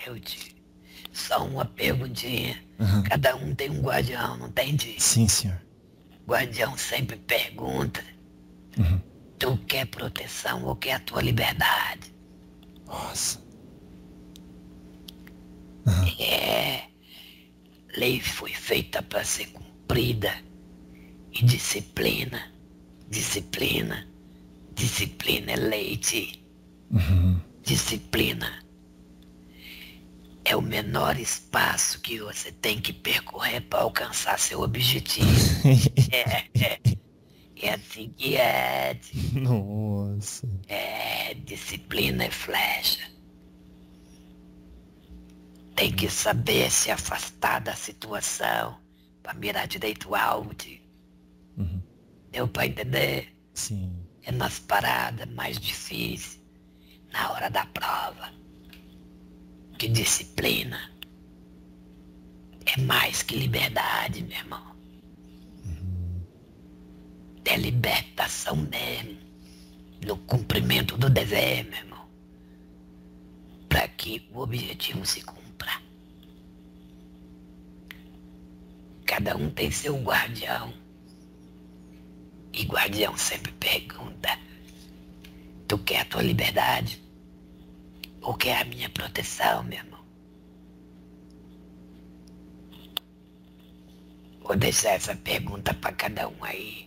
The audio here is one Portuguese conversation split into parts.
Eu te... Só uma perguntinha. Aham. Cada um tem um guardião, não tem de... Sim, senhor. Guardião sempre pergunta, Uhum. tu quer proteção ou quer a tua liberdade? Nossa. Aham. É, lei foi feita para ser cumprida. E disciplina, disciplina, disciplina é leite. Uhum. Disciplina é o menor espaço que você tem que percorrer para alcançar seu objetivo. É assim que é. Nossa. É, disciplina é flecha. Tem que saber se afastar da situação para mirar direito o alvo. Uhum. Deu para entender? Sim. É nas paradas mais difíceis, na hora da prova, que disciplina é mais que liberdade, meu irmão. É libertação mesmo, no cumprimento do dever, meu irmão, para que o objetivo se cumpra. Cada um tem seu guardião, e guardião sempre pergunta, tu quer a tua liberdade ou quer a minha proteção, meu irmão? Vou deixar essa pergunta para cada um aí.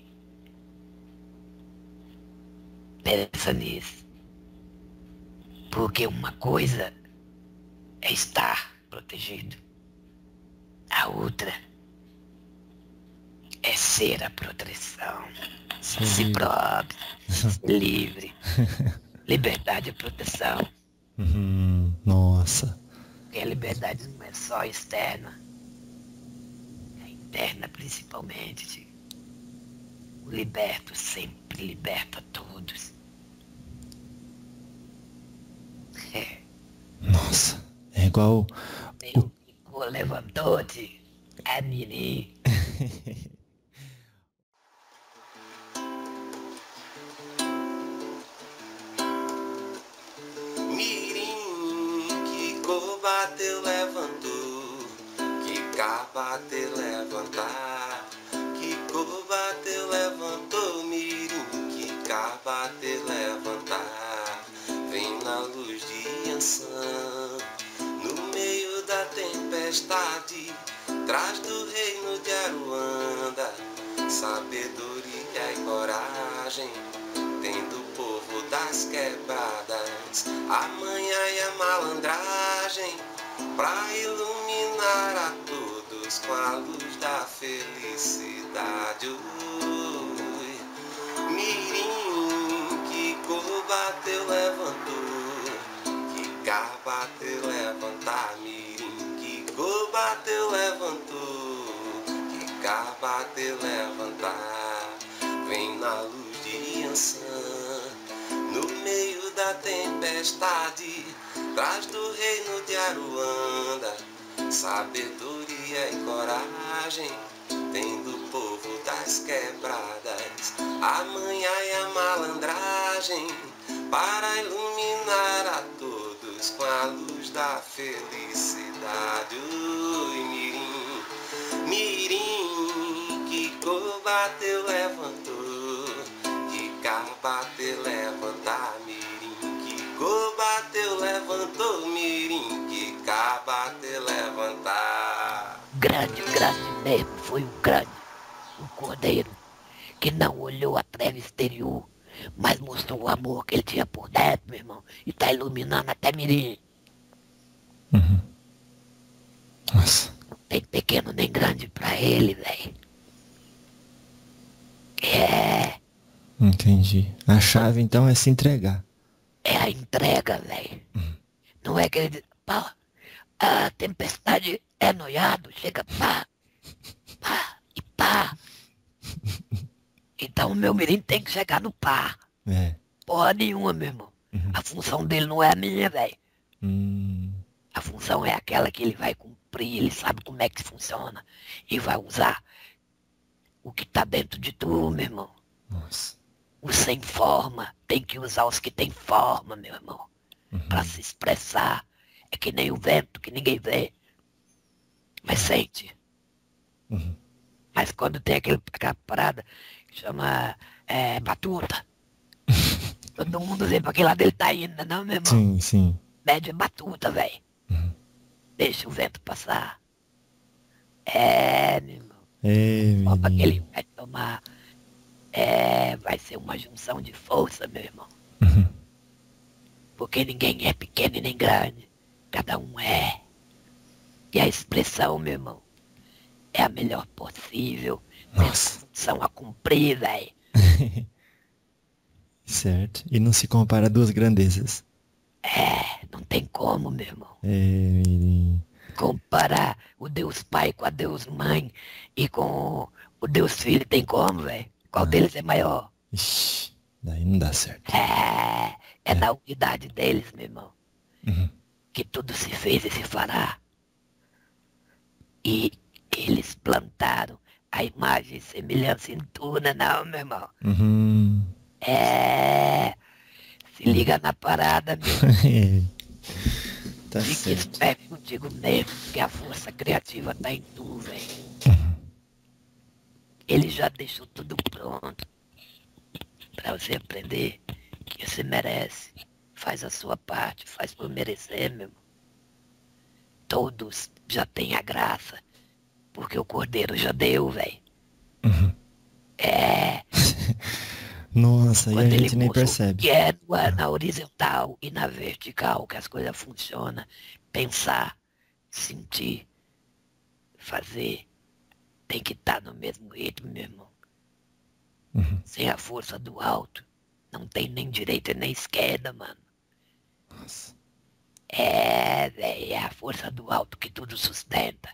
Pensa nisso. Porque uma coisa é estar protegido. A outra é ser a proteção. Ser Si livre. próprio, ser livre. Liberdade é proteção. Nossa. Porque a liberdade não é só externa. É interna principalmente. O liberto sempre liberta todos. É. Nossa. É igual. Meu Kiko levantou-te. É mirim. Mirim, que cor bateu, levantou. Que cá bateu, levantar. Que cor bateu, levantou. Mirim, que cá bateu, levantar. Vem na luz de Ançã, no meio da tempestade. Traz do reino de Aruanda sabedoria e coragem. Tendo o povo das quebradas, a manha e a malandragem, pra iluminar a todos com a luz da felicidade. Ui, mirim, que cor bateu, levantou. Que cá bateu, levantar. Mirim, que cor bateu, levantou. Que cá bateu, levantar. Vem na luz de Ançã, no meio da tempestade. Traz do reino de Aruanda sabedoria e coragem. Tendo o povo das quebradas, a manha e a malandragem, para iluminar a todos com a luz da felicidade. Ui, mirim, mirim, que cor bateu, levantou. Que cá bateu, levantar. Mirim, que cor bateu, levantou. Mirim, que cá bateu, levantar. Grande mesmo, foi um grande, um cordeiro que não olhou a treva exterior, mas mostrou o amor que ele tinha por dentro, meu irmão, e tá iluminando até mirim. Nossa. Não tem pequeno nem grande pra ele, velho. É, Entendi. A chave então é se entregar. é a entrega, velho. Não é que ele diz, pá, a tempestade é noiado, chega pá, pá e pá. Então o meu mirim tem que chegar no pá. É. Porra nenhuma, meu irmão. A função dele não é a minha, velho. Hum. A função é aquela que ele vai cumprir, ele sabe como é que funciona. E vai usar o que tá dentro de tu, meu irmão. Nossa. Os sem forma tem que usar os que tem forma, meu irmão. Pra se expressar. É que nem o vento, que ninguém vê. Mas sente. Uhum. Mas quando tem aquela parada que chama batuta, todo mundo vê pra que lado ele tá indo, não, meu irmão? Sim, sim. Médio é batuta, velho. Uhum. Deixa o vento passar. Meu irmão. É, Só pra que ele menino. vai tomar. Vai ser uma junção de força, meu irmão. Uhum. Porque ninguém é pequeno e nem grande. Cada um é. E a expressão, meu irmão, é a melhor possível. Tem Nossa. função a cumprir, velho. Certo. E não se compara a duas grandezas. Não tem como, meu irmão. É, menino. Comparar o Deus Pai com a Deus Mãe e com o Deus Filho, tem como, velho? Qual Ah. deles é maior? Ixi, daí não dá certo. É na unidade deles, meu irmão, Uhum. que tudo se fez e se fará. E eles plantaram a imagem e semelhança em tu, não, meu irmão? Uhum. Se liga na parada, meu irmão. Tá Fique certo. esperto contigo mesmo, que a força criativa tá em tu, velho. Uhum. Ele já deixou tudo pronto pra você aprender que você merece. Faz a sua parte, faz por merecer, meu irmão. Todos já têm a graça, porque o Cordeiro já deu, velho. Uhum. Nossa, e a Quando ele gente nem mostrou percebe. que é na horizontal e na vertical que as coisas funcionam. Pensar, sentir, fazer, tem que estar no mesmo ritmo, meu irmão. Uhum. Sem a força do alto, não tem nem direita nem esquerda, mano. Nossa. Velho, é a força do alto que tudo sustenta.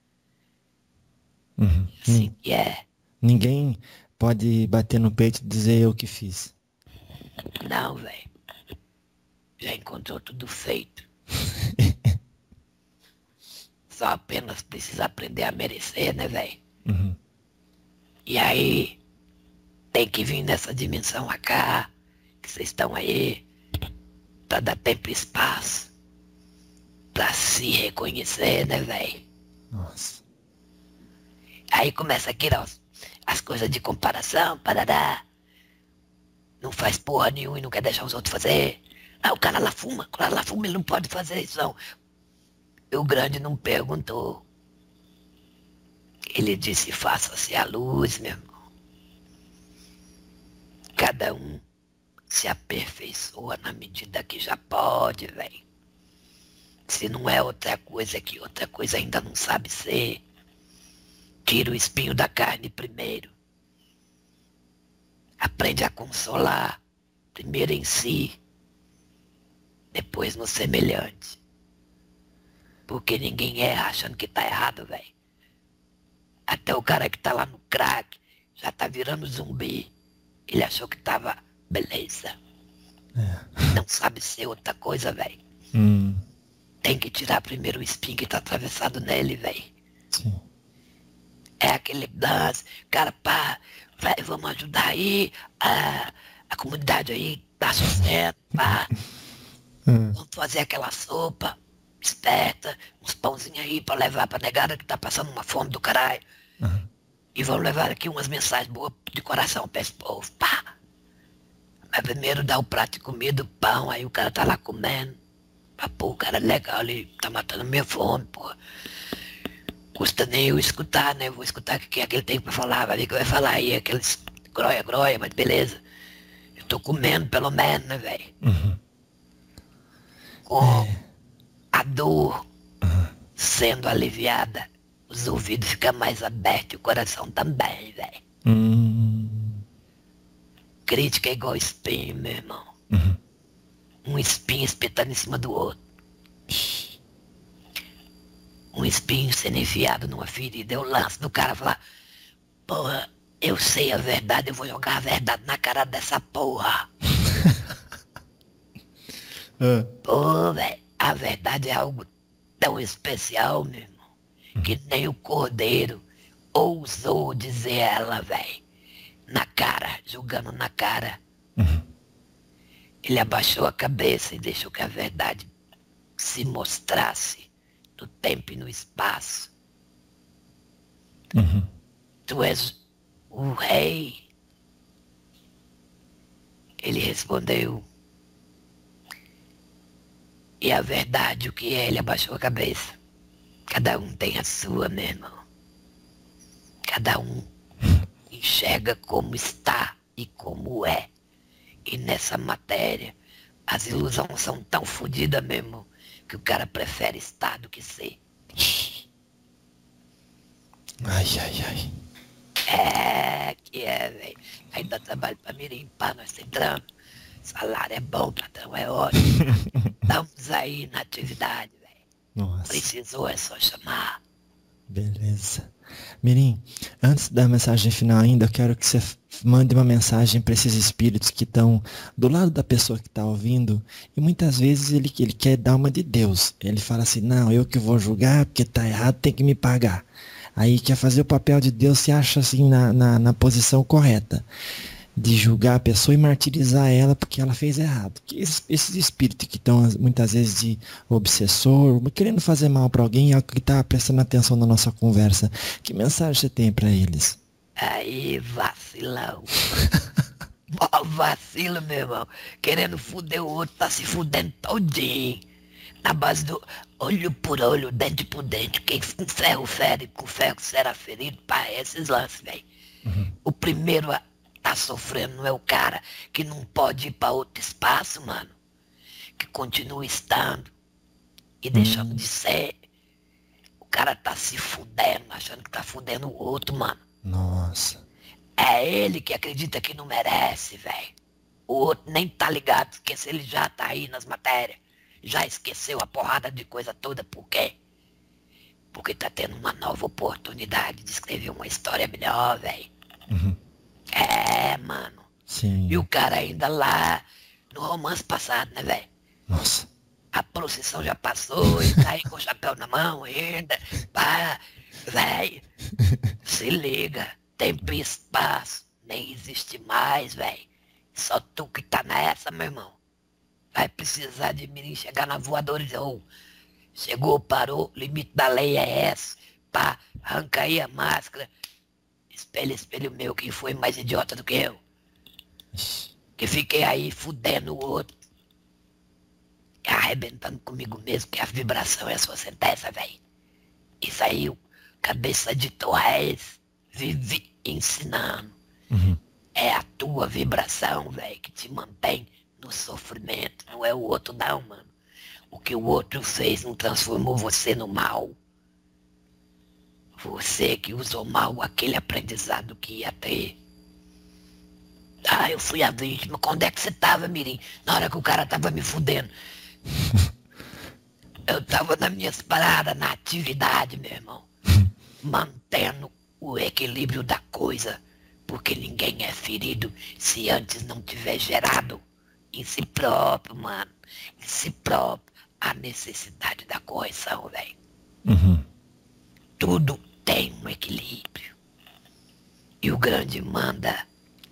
Uhum. Assim que é. Ninguém pode bater no peito e dizer eu que fiz. Não, velho. Já encontrou tudo feito. Só apenas precisa aprender a merecer, né, velho? Uhum. E aí, tem que vir nessa dimensão AK, que vocês estão aí, pra dar tempo e espaço, pra se reconhecer, né, velho? Nossa. Aí começa aqui, ó, as coisas de comparação, parará. Não faz porra nenhuma e não quer deixar os outros fazer. Ah, o cara lá fuma, ele não pode fazer isso, não. E o grande não perguntou. Ele disse, faça-se a luz, meu irmão. Cada um se aperfeiçoa na medida que já pode, velho. Se não é outra coisa é que outra coisa ainda não sabe ser, tira o espinho da carne primeiro. Aprende a consolar, primeiro em si, depois no semelhante. Porque ninguém erra achando que tá errado, velho. Até o cara que tá lá no crack já tá virando zumbi. Ele achou que tava beleza. Não sabe ser outra coisa, velho. Tem que tirar primeiro o espinho que tá atravessado nele, velho. Sim. É aquele dance, cara, pá, vai, vamos ajudar aí a comunidade aí, tá sofrendo, pá. Vamos fazer aquela sopa esperta, uns pãozinhos aí pra levar pra negada que tá passando uma fome do caralho. E vamos levar aqui umas mensagens boas de coração pra esse povo, pá. Mas primeiro dá o prato de comida, o pão, aí o cara tá lá comendo. Pô, o cara é legal, ele tá matando minha fome, pô. Custa nem eu escutar, né? Vou escutar o que é que ele tem pra falar, vai ver que vai falar aí, aqueles groia, mas beleza. Eu tô comendo pelo menos, né, velho? Com a dor sendo aliviada, os ouvidos ficam mais abertos e o coração também, velho. Crítica é igual espinho, meu irmão. Um espinho espetando em cima do outro. Um espinho sendo enfiado numa ferida. Eu lanço do cara falar, porra, eu sei a verdade, eu vou jogar a verdade na cara dessa porra. Pô, velho, a verdade é algo tão especial, meu irmão, que nem o Cordeiro ousou dizer ela, velho, na cara, julgando na cara. Ele abaixou a cabeça e deixou que a verdade se mostrasse no tempo e no espaço. Tu és o rei. Ele respondeu. E a verdade, o que é? Ele abaixou a cabeça. Cada um tem a sua, meu irmão. Cada um enxerga como está e como é. E nessa matéria, as ilusões são tão fodidas, meu irmão, que o cara prefere estar do que ser. Ai, ai, ai. Velho. Aí dá trabalho pra me limpar, nós entramos. Salário é bom, patrão, é ótimo. Estamos aí na atividade, velho. Nossa. Precisou, é só chamar. Beleza. Mirim, antes da mensagem final ainda, eu quero que você mande uma mensagem para esses espíritos que estão do lado da pessoa que está ouvindo, e muitas vezes ele quer dar uma de Deus. Ele fala assim, não, eu que vou julgar, porque tá errado, tem que me pagar. Aí quer fazer o papel de Deus, se acha assim na posição correta, de julgar a pessoa e martirizar ela porque ela fez errado. Que esses espíritos que estão muitas vezes de obsessor, querendo fazer mal para alguém, é o que está prestando atenção na nossa conversa. Que mensagem você tem para eles? Aí, vacilão. Mó vacilo, meu irmão. Querendo fuder o outro, tá se fudendo todinho. Na base do olho por olho, dente por dente. Quem com ferro fere, com ferro será ferido. Pá, esses lances, velho. O primeiro a tá sofrendo não é o cara que não pode ir pra outro espaço, mano. Que continua estando e deixando de ser. O cara tá se fudendo, achando que tá fudendo o outro, mano. Nossa. É ele que acredita que não merece, velho. O outro nem tá ligado, porque se ele já tá aí nas matérias, já esqueceu a porrada de coisa toda, por quê? Porque tá tendo uma nova oportunidade de escrever uma história melhor, velho. É, mano. Sim. E o cara ainda lá no romance passado, né, velho? Nossa. A procissão já passou e tá aí com o chapéu na mão ainda. Pá, velho. Se liga. Tempo e espaço nem existe mais, velho. Só tu que tá nessa, meu irmão. Vai precisar de mim chegar na voadora e dizer, chegou, parou, limite da lei é esse. Pá, arranca aí a máscara. Espelho, espelho meu, quem foi mais idiota do que eu? Que fiquei aí fudendo o outro. Arrebentando comigo mesmo, que a vibração é a sua sentença, velho. Isso aí, o cabeça de Torres vive ensinando. É a tua vibração, velho, que te mantém no sofrimento. Não é o outro não, mano. O que o outro fez não transformou você no mal. Você que usou mal aquele aprendizado que ia ter. Ah, eu fui a vítima. Quando é que você tava, Mirim? Na hora que o cara tava me fudendo. Eu tava nas minhas paradas, na atividade, meu irmão. Mantendo o equilíbrio da coisa. Porque ninguém é ferido se antes não tiver gerado em si próprio, mano. Em si próprio. A necessidade da correção, velho. Tudo tem um equilíbrio. E o grande manda.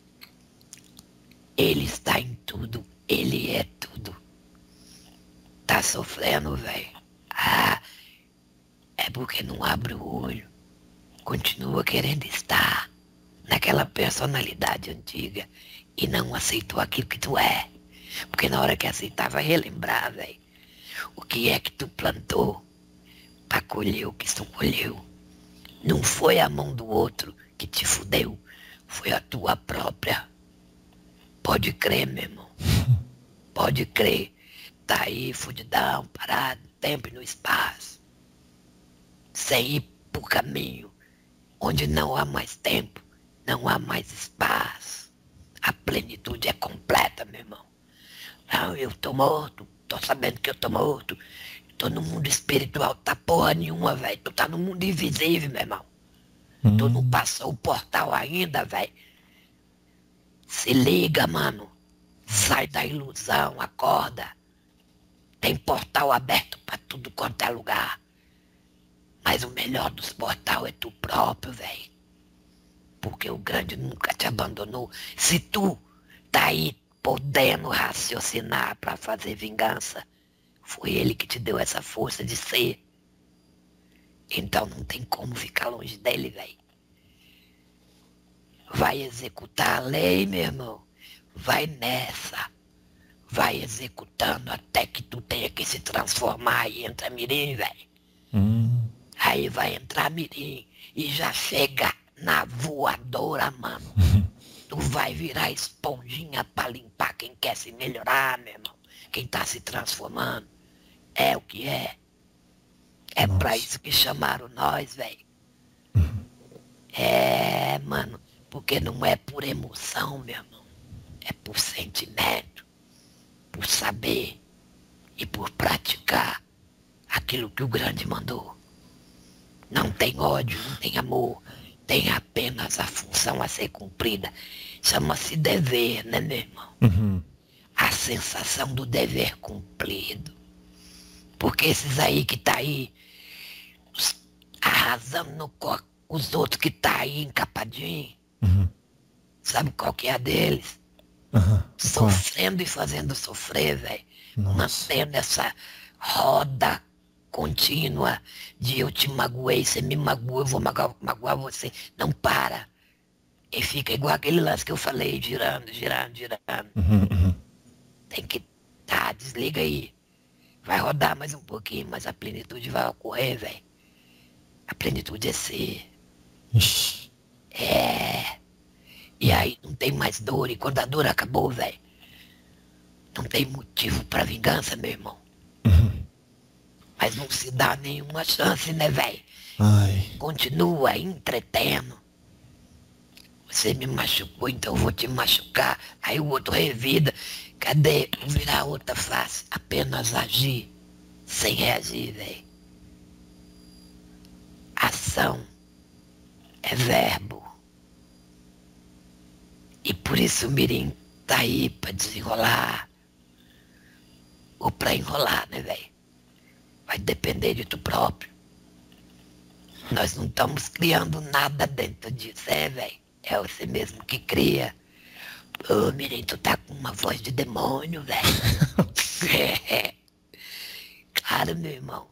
Ele está em tudo. Ele é tudo. Tá sofrendo, velho? Ah, é porque não abre o olho. Continua querendo estar naquela personalidade antiga e não aceitou aquilo que tu é. Porque na hora que aceitar vai relembrar, velho. O que é que tu plantou pra colher o que tu colheu. Não foi a mão do outro que te fudeu, foi a tua própria. Pode crer, meu irmão. Pode crer. Tá aí, fudidão, parado, no tempo e no espaço. Sem ir pro caminho onde não há mais tempo, não há mais espaço. A plenitude é completa, meu irmão. Não, eu tô morto, tô sabendo que eu tô morto. Tô no mundo espiritual, tá porra nenhuma, velho. Tu tá no mundo invisível, meu irmão. Tu não passou o portal ainda, velho. Se liga, mano. Sai da ilusão, acorda. Tem portal aberto pra tudo quanto é lugar. Mas o melhor dos portal é tu próprio, velho. Porque o grande nunca te abandonou. Se tu tá aí podendo raciocinar pra fazer vingança, Foi ele que te deu essa força de ser. Então não tem como ficar longe dele, velho. Vai executar a lei, meu irmão. Vai nessa. Vai executando até que tu tenha que se transformar e entra mirim, velho. Aí vai entrar mirim e já chega na voadora, mano. Tu vai virar esponjinha pra limpar quem quer se melhorar, meu irmão. Quem tá se transformando. É o que é. É Nossa. pra isso que chamaram nós, velho. É, mano. Porque não é por emoção, meu irmão. É por sentimento. Por saber. E por praticar aquilo que o grande mandou. Não tem ódio, não tem amor. Tem apenas a função a ser cumprida. Chama-se dever, né, meu irmão? A sensação do dever cumprido. Porque esses aí que tá aí arrasando no coco, os outros que tá aí encapadinho, sabe qual que é a deles? Sofrendo e fazendo sofrer, velho. Mantendo essa roda contínua de eu te magoei, você me magoou, eu vou magoar você. Não para. E fica igual aquele lance que eu falei, girando. Tem que desliga aí. Vai rodar mais um pouquinho, mas a plenitude vai ocorrer, velho. A plenitude é ser. Ixi. É. E aí não tem mais dor, e quando a dor acabou, velho, não tem motivo pra vingança, meu irmão. Mas não se dá nenhuma chance, né, velho? Continua entretendo. Você me machucou, então eu vou te machucar. Aí o outro revida. Cadê? Virar outra face. Apenas agir sem reagir, velho. Ação é verbo. E por isso o mirim tá aí pra desenrolar. Ou pra enrolar, né, velho? Vai depender de tu próprio. Nós não estamos criando nada dentro disso, velho? É você mesmo que cria. Ô, mirim, tu tá com uma voz de demônio, velho. Claro, meu irmão.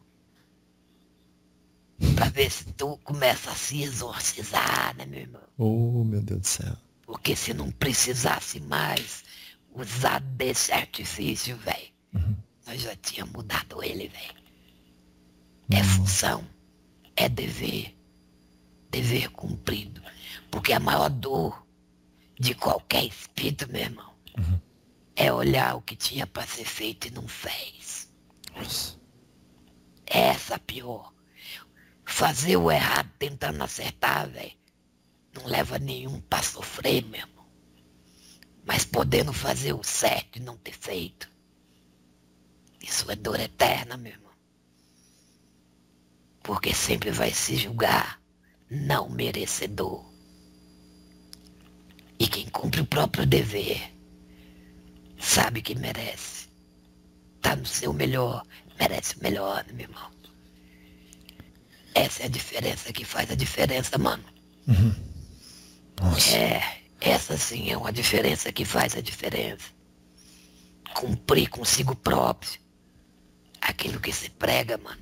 Pra ver se tu começa a se exorcizar, né, meu irmão? Oh, meu Deus do céu. Porque se não precisasse mais usar desse artifício, velho, nós já tínhamos mudado ele, velho. É função, é dever, dever cumprido. Porque a maior dor de qualquer espírito, meu irmão, é olhar o que tinha para ser feito e não fez. Nossa. Essa a pior. Fazer o errado tentando acertar, velho, não leva nenhum pra sofrer, meu irmão. Mas podendo fazer o certo e não ter feito, isso é dor eterna, meu irmão. Porque sempre vai se julgar não merecedor. E quem cumpre o próprio dever sabe que merece. Tá no seu melhor, merece o melhor, né, meu irmão? Essa é a diferença que faz a diferença, mano. Nossa. Essa sim é uma diferença que faz a diferença. Cumprir consigo próprio aquilo que se prega, mano.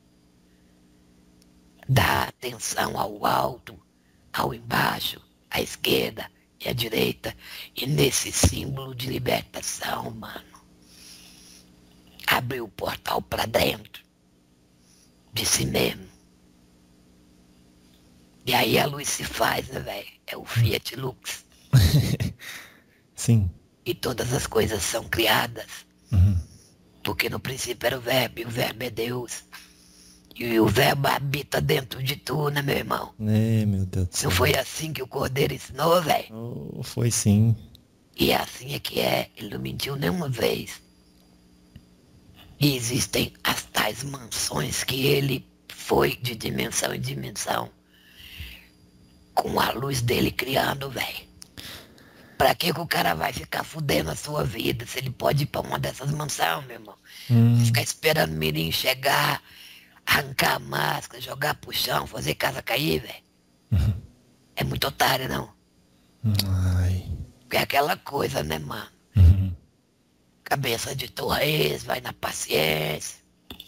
Dar atenção ao alto, ao embaixo, à esquerda e à direita. E nesse símbolo de libertação, mano, abrir o portal pra dentro de si mesmo. E aí a luz se faz, né, velho? É o Fiat Lux. Sim. E todas as coisas são criadas. Porque no princípio era o verbo, e o verbo é Deus. E o verbo habita dentro de tu, né, meu irmão? É, meu Deus do céu. Não foi assim que o Cordeiro ensinou, velho? Oh, foi sim. E assim é que é. Ele não mentiu nenhuma vez. E existem as tais mansões que ele foi de dimensão em dimensão, com a luz dele criando, velho. Pra que o cara vai ficar fudendo a sua vida se ele pode ir pra uma dessas mansões, meu irmão? Ficar esperando o mirim chegar, arrancar a máscara, jogar pro chão, fazer casa cair, velho. É muito otário, não? Ai. É aquela coisa, né, mano? cabeça de torres, vai na paciência.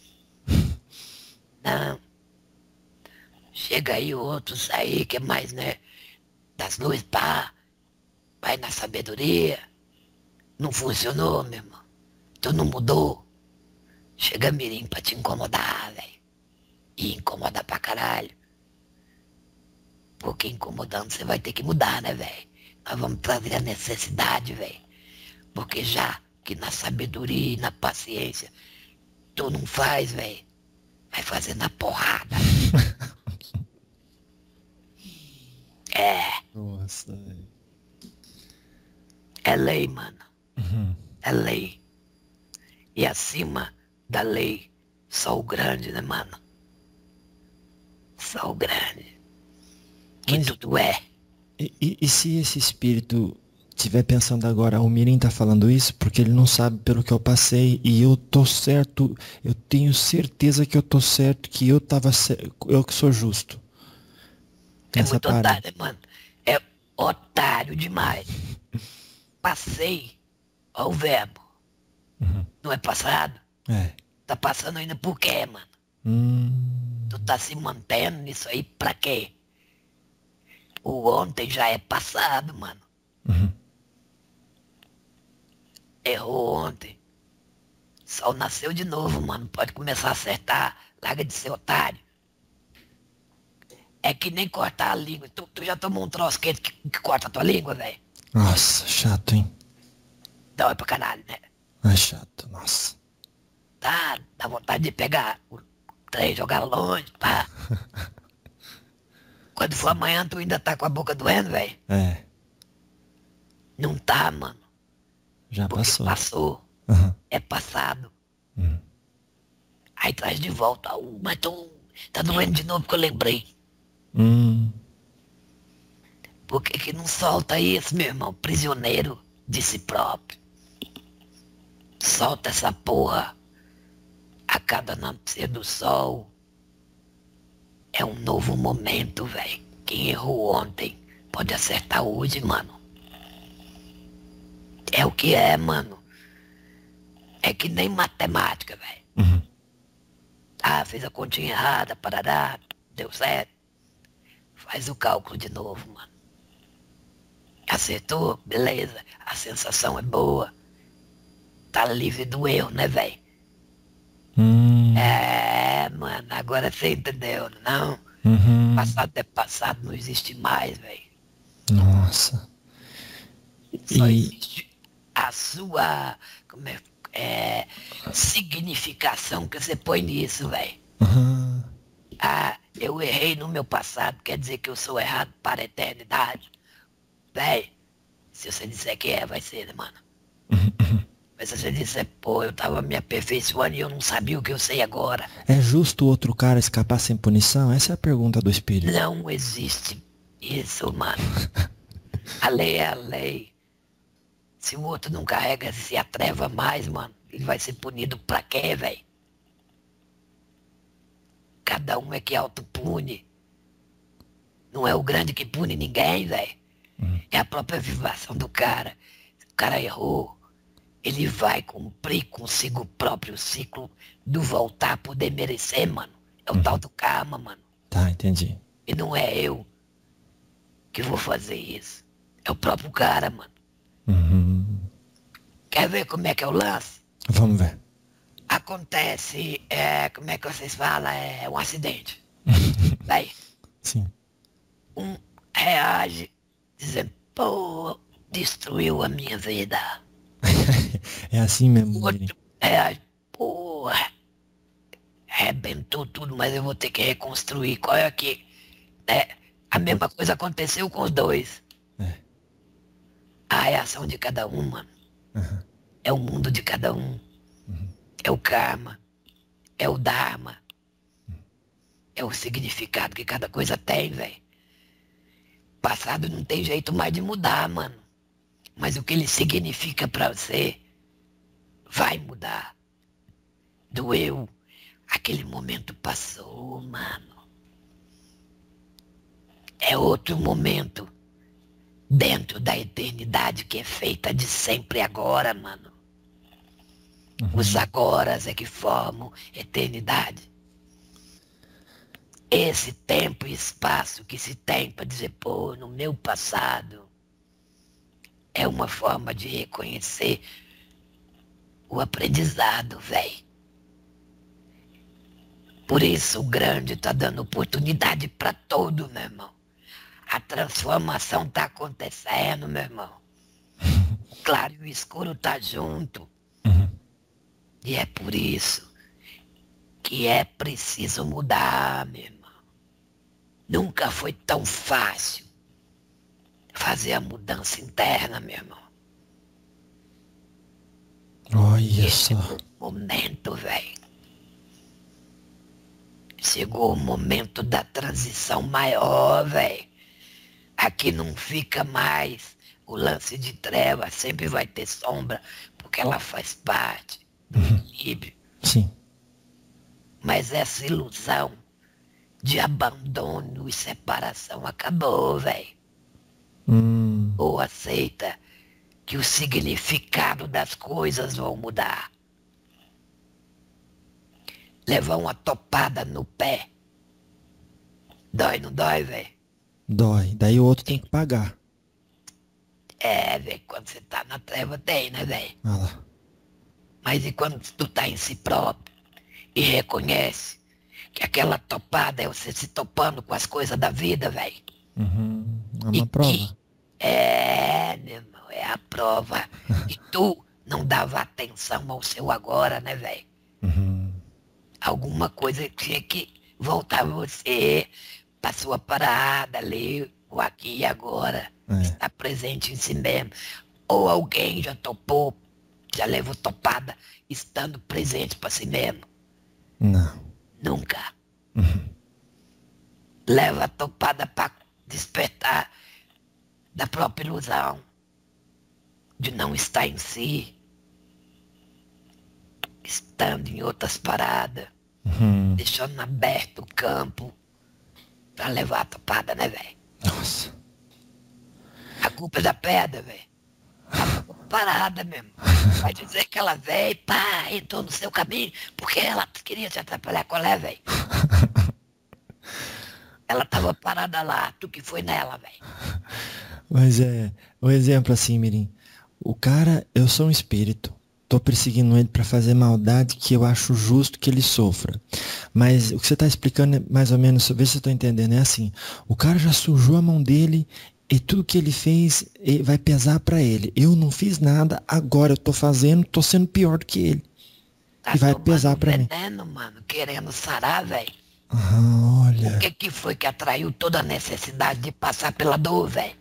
Não. Chega aí outros aí, que é mais, né? Das luzes, pá. Vai na sabedoria. Não funcionou, meu irmão. Tu não mudou. Chega mirim pra te incomodar, velho. E incomodar pra caralho. Porque incomodando você vai ter que mudar, né, velho? Nós vamos trazer a necessidade, velho. Porque já que na sabedoria e na paciência tu não faz, velho. Vai fazer na porrada. É. Nossa, velho. É lei, mano. É lei. E acima da lei, só o grande, né, mano? Só o grande. Que Mas- tudo é. E se esse espírito estiver pensando agora, o Mirim tá falando isso porque ele não sabe pelo que eu passei e eu tô certo, eu tenho certeza que eu tô certo, que eu tava eu que sou justo. É Nessa muito parada. otário, né, mano? É otário demais. Passei. Ó o verbo. Não é passado? É. Tá passando ainda por quê, mano? Tu tá se mantendo nisso aí pra quê? O ontem já é passado, mano. Errou ontem. Sol nasceu de novo, mano. Pode começar a acertar. Larga de ser otário. É que nem cortar a língua. Tu já tomou um troço quente que corta a tua língua, velho? Nossa, chato, hein? Dói pra caralho, né? É chato, nossa. Dá vontade de pegar o trem, jogar longe, pá. Quando for amanhã, tu ainda tá com a boca doendo, velho? É, Não tá, mano. já Porque passou. passou. Aham. É passado. Aí traz de volta. Mas tá doendo de novo que eu lembrei. Por que não solta isso, meu irmão? Prisioneiro de si próprio. Solta essa porra. A cada nascer do sol. É um novo momento, velho. Quem errou ontem pode acertar hoje, mano. É o que é, mano. É que nem matemática, velho. Ah, fez a continha errada, parará, deu certo. Faz o cálculo de novo, mano. Acertou, beleza. A sensação é boa. Tá livre do erro, né, velho? É, mano, agora você entendeu, não? Passado é passado, não existe mais, velho. Nossa. Só E existe a sua, significação que você põe nisso, velho. Ah, eu errei no meu passado, quer dizer que eu sou errado para a eternidade. Véi, se você disser que é, vai ser, né, mano? Mas se você disser, pô, eu tava me aperfeiçoando e eu não sabia o que eu sei agora. é justo o outro cara escapar sem punição? Essa é a pergunta do espírito. Não existe isso, mano. A lei é a lei. Se o outro não carrega, se atreva mais, mano, ele vai ser punido pra quê, velho? Cada um é que autopune. Não é o grande que pune ninguém, velho. É a própria vibração do cara. O cara errou. Ele vai cumprir consigo o próprio ciclo do voltar a poder merecer, mano. É o tal do karma, mano. Tá, entendi. E não é eu que vou fazer isso. É o próprio cara, mano. Quer ver como é que é o lance? Vamos ver. Acontece, como é que vocês falam? É um acidente. Daí, Sim. um reage dizendo, pô, destruiu a minha vida. É assim mesmo, O Mirim. outro reage, pô, arrebentou tudo, mas eu vou ter que reconstruir. Qual é aqui? A mesma coisa aconteceu com os dois. É. A reação de cada um, mano. É o mundo de cada um. É o karma. É o dharma. É o significado que cada coisa tem, velho. Passado não tem jeito mais de mudar, mano. Mas o que ele significa pra você vai mudar. Doeu. Aquele momento passou, mano. É outro momento. Dentro da eternidade que é feita de sempre agora, mano. Os agoras é que formam eternidade. Esse tempo e espaço que se tem para dizer, pô, no meu passado, é uma forma de reconhecer o aprendizado, velho. Por isso o grande tá dando oportunidade para todo, meu irmão. A transformação tá acontecendo, meu irmão. O claro e o escuro tá junto. E é por isso que é preciso mudar, meu irmão. Nunca foi tão fácil fazer a mudança interna, meu irmão. Olha Esse só. momento, velho. Chegou o momento da transição maior, velho. Aqui não fica mais o lance de treva, sempre vai ter sombra, porque ela faz parte do equilíbrio. Sim. Mas essa ilusão de abandono e separação acabou, velho. Ou aceita que o significado das coisas vão mudar. Levar uma topada no pé. Dói, não dói, velho? Dói. Daí o outro tem que pagar. É, velho, quando você tá na treva tem, né, velho? Olha lá. Mas e quando tu tá em si próprio e reconhece que aquela topada é você se topando com as coisas da vida, velho? É uma prova. Meu irmão, é a prova. E tu não dava atenção ao seu agora, né, velho? Alguma coisa tinha que voltar você pra sua parada ali, o aqui e agora. Estar presente em si mesmo. Ou alguém já topou, já levou topada, estando presente pra si mesmo. Não. Nunca. Leva a topada pra despertar da própria ilusão de não estar em si, estando em outras paradas, deixando aberto o campo pra levar a topada, né, velho? Nossa. A culpa é da pedra, velho. Parada mesmo. Vai dizer que ela veio e pá, entrou no seu caminho, porque ela queria te atrapalhar, qual é, velho? Ela tava parada lá, tu que foi nela, velho. Mas um exemplo assim, Mirim. O cara, eu sou um espírito. Tô perseguindo ele pra fazer maldade que eu acho justo que ele sofra. Mas o que você tá explicando é mais ou menos, vê se eu tô entendendo, é assim. O cara já sujou a mão dele e tudo que ele fez vai pesar pra ele. Eu não fiz nada, agora eu tô fazendo, tô sendo pior do que ele. Tá E vai tomando pesar pra mim. veneno, mano, querendo sarar, velho. Ah, olha. O que foi que atraiu toda a necessidade de passar pela dor, velho?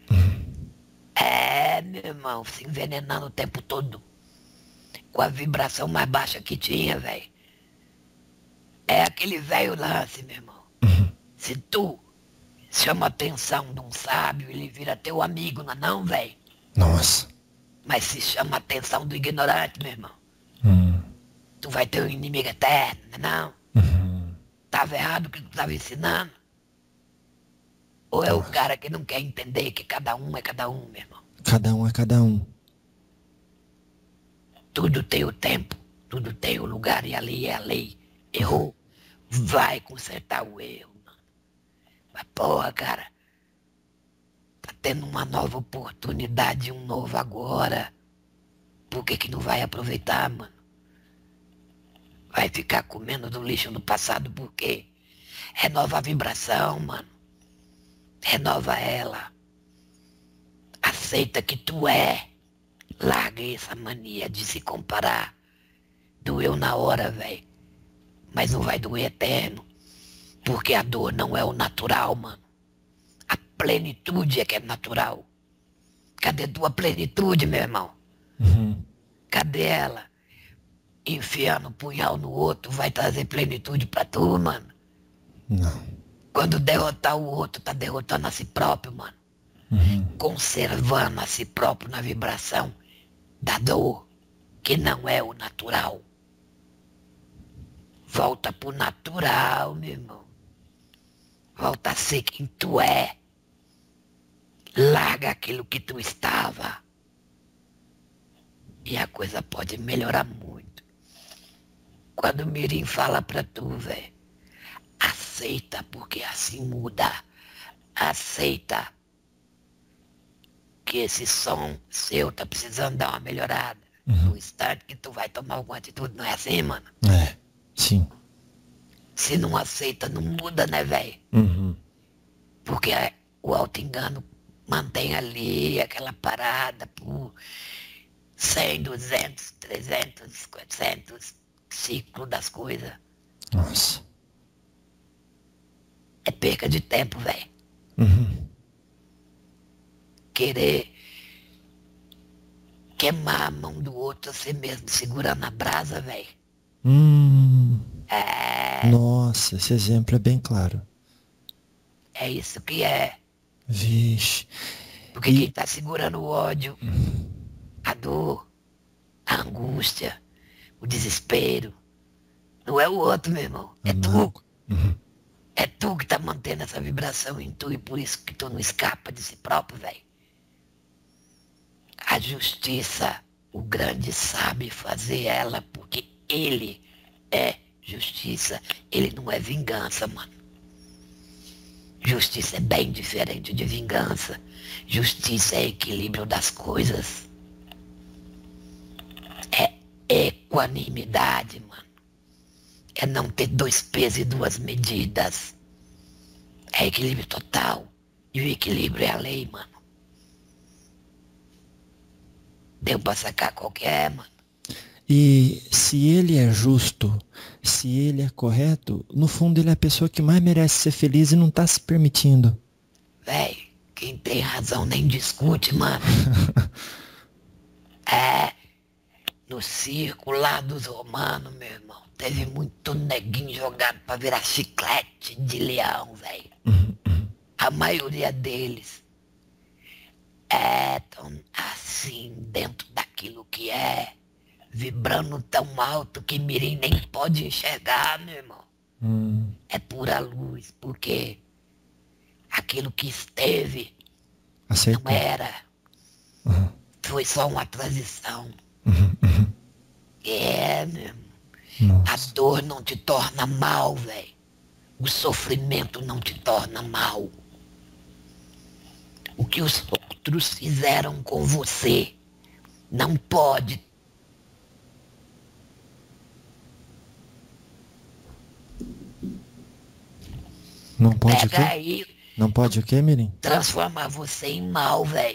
Meu irmão, se envenenando o tempo todo. Com a vibração mais baixa que tinha, velho. É aquele velho lance, meu irmão. Se tu chama a atenção de um sábio, ele vira teu amigo, não é não, velho? Nossa. Mas se chama a atenção do ignorante, meu irmão, tu vai ter um inimigo eterno, não é não? Tava errado o que tu tava ensinando? Ou é o cara que não quer entender que cada um é cada um, meu irmão? Cada um é cada um. Tudo tem o tempo, tudo tem o lugar e ali é a lei. Errou, vai consertar o erro, mano. Mas porra, cara, tá tendo uma nova oportunidade, um novo agora. Por que não vai aproveitar, mano? Vai ficar comendo do lixo do passado por quê? Renova a vibração, mano. Renova ela. Aceita que tu é. Larga essa mania de se comparar. Doeu na hora, velho. Mas não vai doer eterno. Porque a dor não é o natural, mano. A plenitude é que é natural. Cadê tua plenitude, meu irmão? Cadê ela? Enfiando um punhal no outro vai trazer plenitude pra tu, mano. Não. Quando derrotar o outro, tá derrotando a si próprio, mano. Conservando a si próprio na vibração da dor, que não é o natural. Volta pro natural, meu irmão. Volta a ser quem tu é. Larga aquilo que tu estava. E a coisa pode melhorar muito. Quando o Mirim fala pra tu, velho, aceita, porque assim muda. Aceita que esse som seu tá precisando dar uma melhorada. No instante que tu vai tomar alguma atitude, não é assim, mano? É, sim. Se não aceita, não muda, né, velho? Uhum. Porque o auto-engano mantém ali aquela parada por 100, 200, 300, 400 ciclo das coisas. Nossa. É perca de tempo, velho. Uhum. Querer queimar a mão do outro assim mesmo, segurando a brasa, velho. Nossa, esse exemplo é bem claro. É isso que é. Vixe. Porque quem tá segurando o ódio, a dor, a angústia, o desespero, não é o outro, meu irmão. É tu. Amargo. É tu que tá mantendo essa vibração em tu e por isso que tu não escapa de si próprio, velho. A justiça, o grande sabe fazer ela porque ele é justiça. Ele não é vingança, mano. Justiça é bem diferente de vingança. Justiça é equilíbrio das coisas. É equanimidade, mano. É não ter dois pesos e duas medidas. É equilíbrio total. E o equilíbrio é a lei, mano. Deu pra sacar qual que é, mano. E se ele é justo, se ele é correto, no fundo ele é a pessoa que mais merece ser feliz e não tá se permitindo. Véi, quem tem razão nem discute, mano. No circo lá dos romanos, meu irmão, teve muito neguinho jogado pra virar chiclete de leão, velho. A maioria deles tão assim, dentro daquilo que é, vibrando tão alto que Mirim nem pode enxergar, meu irmão. É pura luz, porque aquilo que esteve Aceitou. não era. Foi só uma transição. É, meu irmão. A Nossa. dor não te torna mal, velho. O sofrimento não te torna mal. O que os outros fizeram com você não pode. Não pode o Pega quê? aí, Não pode o quê, Mirim? transformar você em mal, velho.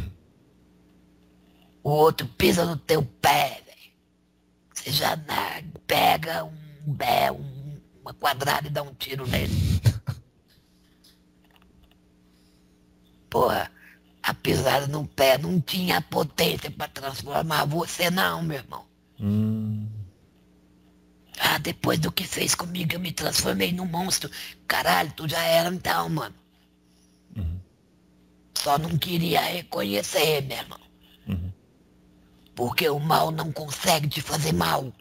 O outro pisa no teu pé, velho. Você já pega uma quadrada e dá um tiro nele. Porra, a pisada no pé não tinha potência pra transformar você não, meu irmão. Ah, depois do que fez comigo eu me transformei num monstro. Caralho, tu já era então, mano. Só não queria reconhecer, meu irmão. Porque o mal não consegue te fazer mal.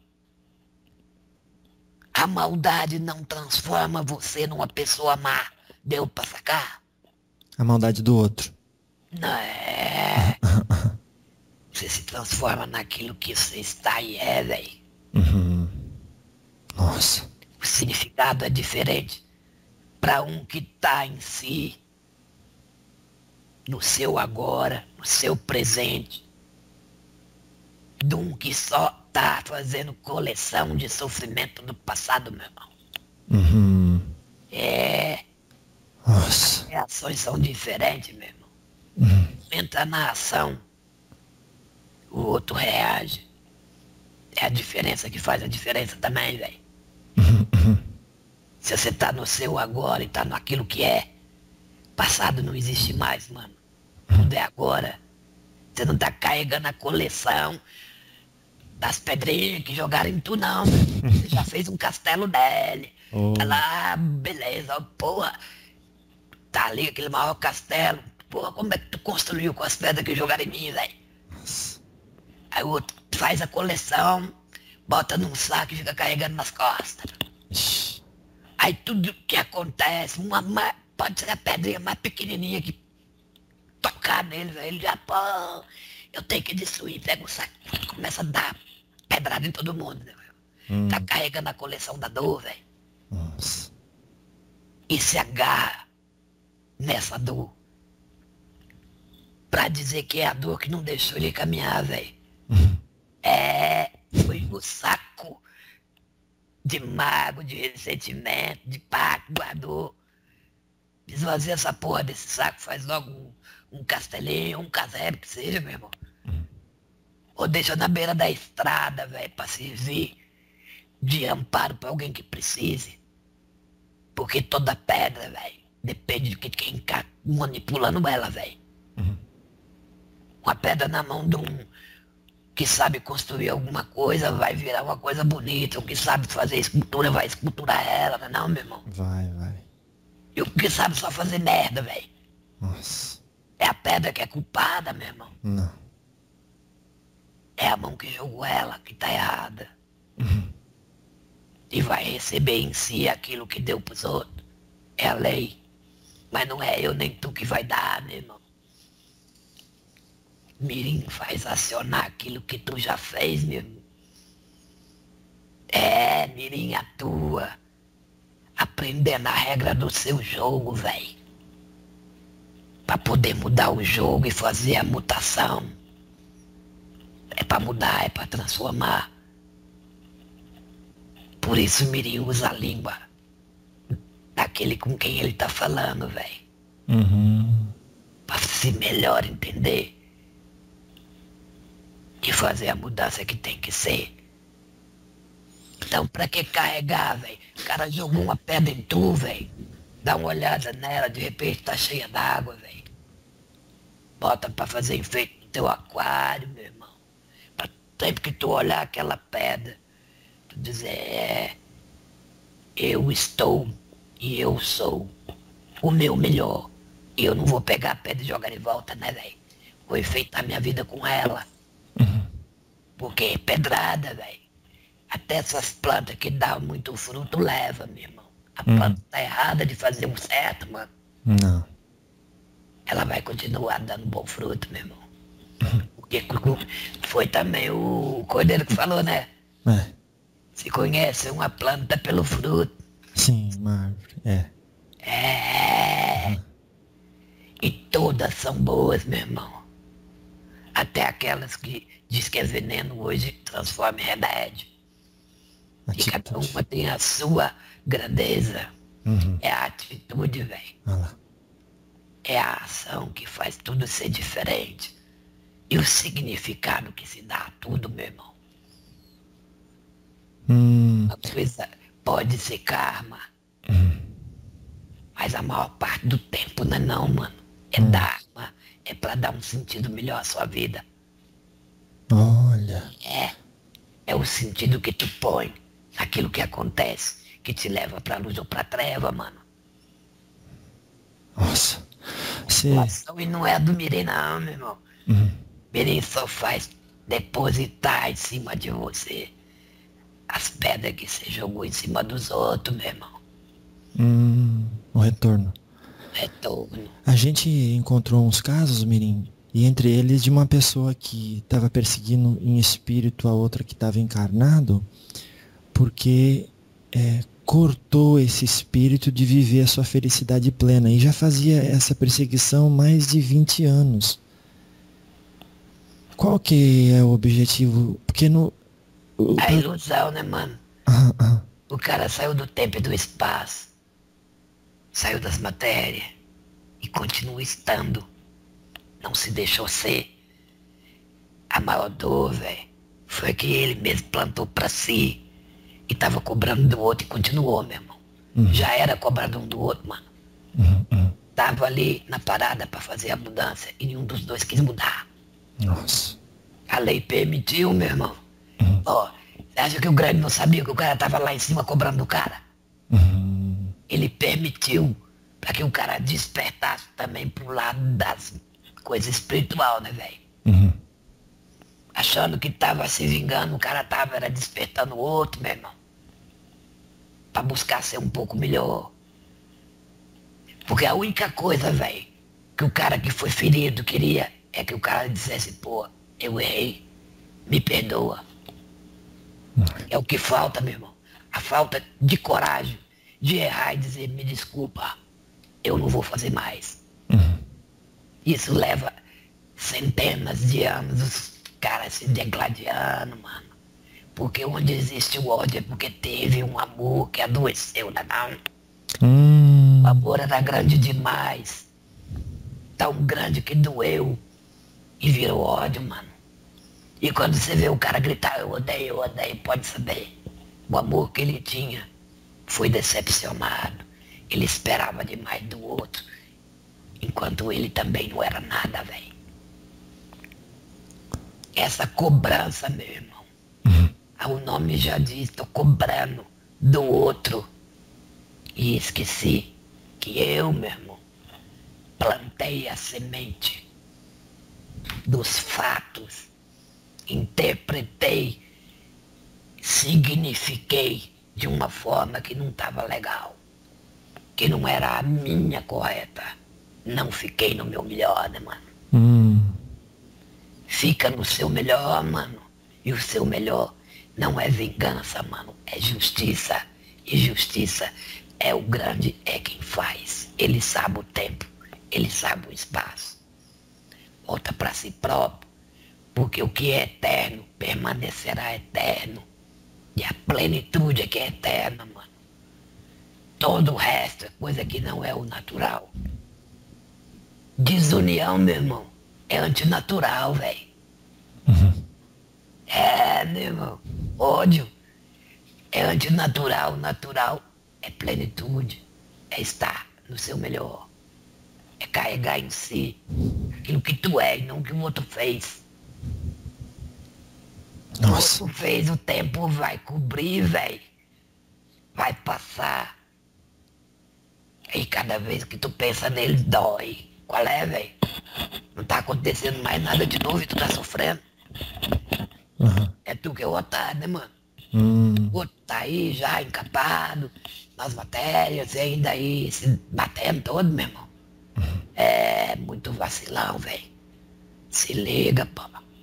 A maldade não transforma você numa pessoa má. Deu pra sacar? A maldade do outro. Não é. Você se transforma naquilo que você está e é, velho. Nossa. O significado é diferente para um que tá em si, no seu agora, no seu presente, de um que só tá fazendo coleção de sofrimento do passado, meu irmão. Nossa. As reações são diferentes, meu irmão. Entra na ação, o outro reage. É a diferença que faz a diferença também, velho. Se você tá no seu agora e tá naquilo que é, passado não existe mais, mano. Tudo é agora. Você não tá carregando a coleção das pedrinhas que jogaram em tu, não. Você já fez um castelo dele. Tá lá, beleza, ó, porra. Tá ali aquele maior castelo. Porra, como é que tu construiu com as pedras que jogaram em mim, velho? Aí o outro faz a coleção, bota num saco e fica carregando nas costas. Aí tudo que acontece, pode ser a pedrinha mais pequenininha que tocar nele, velho, ele já, pô, eu tenho que destruir, pega o saco, começa a dar pedrada em todo mundo, né, velho? Tá carregando a coleção da dor, velho. Nossa. E se agarra nessa dor. Pra dizer que é a dor que não deixou ele caminhar, velho. Foi o saco de mago, de ressentimento, de pacto, guardou. Esvazia essa porra desse saco, faz logo um castelinho, um casebre que seja, meu irmão. Ou deixa na beira da estrada, velho, pra servir de amparo pra alguém que precise. Porque toda pedra, velho, depende de quem tá manipulando ela, velho. Uma pedra na mão de um que sabe construir alguma coisa vai virar uma coisa bonita. O que sabe fazer escultura vai esculturar ela, não é não, meu irmão? Vai. E o que sabe só fazer merda, velho? Nossa. É a pedra que é culpada, meu irmão. Não. É a mão que jogou ela que tá errada. E vai receber em si aquilo que deu pros outros. É a lei. Mas não é eu nem tu que vai dar, meu irmão. Mirim faz acionar aquilo que tu já fez, meu irmão. Mirim atua. Aprendendo a regra do seu jogo, velho. Pra poder mudar o jogo e fazer a mutação. É pra mudar, é pra transformar. Por isso o Mirim usa a língua daquele com quem ele tá falando, velho. Pra se melhor entender. E fazer a mudança que tem que ser. Então pra que carregar, velho? O cara jogou uma pedra em tu, velho. Dá uma olhada nela, de repente tá cheia d'água, velho. Bota pra fazer enfeite no teu aquário, meu irmão. Pra sempre que tu olhar aquela pedra, tu dizer, eu estou e eu sou o meu melhor. E eu não vou pegar a pedra e jogar de volta, né, velho? Vou enfeitar minha vida com ela. Porque é pedrada, velho. Até essas plantas que dão muito fruto leva, meu irmão. A planta tá errada de fazer o certo, mano. Não. Ela vai continuar dando bom fruto, meu irmão. Porque foi também o Cordeiro que falou, né? Se conhece uma planta pelo fruto. Sim, uma árvore. E todas são boas, meu irmão. Até aquelas que diz que é veneno hoje transforma em remédio. E cada uma tem a sua grandeza. É a atitude, velho. É a ação que faz tudo ser diferente. E o significado que se dá a tudo, meu irmão. Uma coisa pode ser karma. Mas a maior parte do tempo não é não, mano. É dharma. É pra dar um sentido melhor à sua vida. Olha. É o sentido que tu põe naquilo que acontece, que te leva pra luz ou pra treva, mano. Nossa. E não é a do Mirim não, meu irmão. Mirim só faz depositar em cima de você as pedras que você jogou em cima dos outros, meu irmão. O retorno. Retorno. A gente encontrou uns casos, Mirim, e entre eles de uma pessoa que estava perseguindo em espírito a outra que estava encarnado, porque cortou esse espírito de viver a sua felicidade plena. E já fazia essa perseguição mais de 20 anos. Qual que é o objetivo? Porque A ilusão, né, mano? O cara saiu do tempo e do espaço. Saiu das matérias. E continua estando. Não se deixou ser. A maior dor, velho, foi que ele mesmo plantou pra si. E tava cobrando do outro e continuou, meu irmão. Já era cobrado um do outro, mano. Tava ali na parada pra fazer a mudança e nenhum dos dois quis mudar. Nossa. A lei permitiu, meu irmão. Ó, você acha que o grande não sabia que o cara tava lá em cima cobrando do cara? Ele permitiu pra que o cara despertasse também pro lado das coisas espiritual, né, velho? Achando que tava se vingando, o cara era despertando o outro, meu irmão. Pra buscar ser um pouco melhor. Porque a única coisa, velho, que o cara que foi ferido queria é que o cara dissesse, pô, eu errei, me perdoa. É o que falta, meu irmão. A falta de coragem de errar e dizer, me desculpa, eu não vou fazer mais. Isso leva centenas de anos, os caras se degladiando, mano. Porque onde existe o ódio é porque teve um amor que adoeceu, não. O amor era grande demais. Tão grande que doeu e virou ódio, mano. E quando você vê o cara gritar, eu odeio, pode saber. O amor que ele tinha foi decepcionado. Ele esperava demais do outro. Enquanto ele também não era nada, velho. Essa cobrança, meu irmão. O nome já diz, tô cobrando do outro. E esqueci que eu, meu irmão, plantei a semente dos fatos. Interpretei, signifiquei de uma forma que não estava legal, que não era a minha correta. Não fiquei no meu melhor, né, mano? Fica no seu melhor, mano. E o seu melhor não é vingança, mano. É justiça. E justiça é o grande, é quem faz. Ele sabe o tempo, ele sabe o espaço. Volta para si próprio. Porque o que é eterno permanecerá eterno. E a plenitude é que é eterna, mano. Todo o resto é coisa que não é o natural. Desunião, meu irmão, é antinatural, velho. É, meu irmão. Ódio é antinatural. Natural é plenitude. É estar no seu melhor. É carregar em si aquilo que tu é e não o que o outro fez. Nossa. O outro fez, o tempo vai cobrir, velho. Vai passar. E cada vez que tu pensa nele, dói. Qual é, velho? Não tá acontecendo mais nada de novo e tu tá sofrendo. É tu que é o otário, né, mano? O outro tá aí já encapado nas matérias e ainda aí se batendo todo, meu irmão. É muito vacilão, velho. Se liga, pô.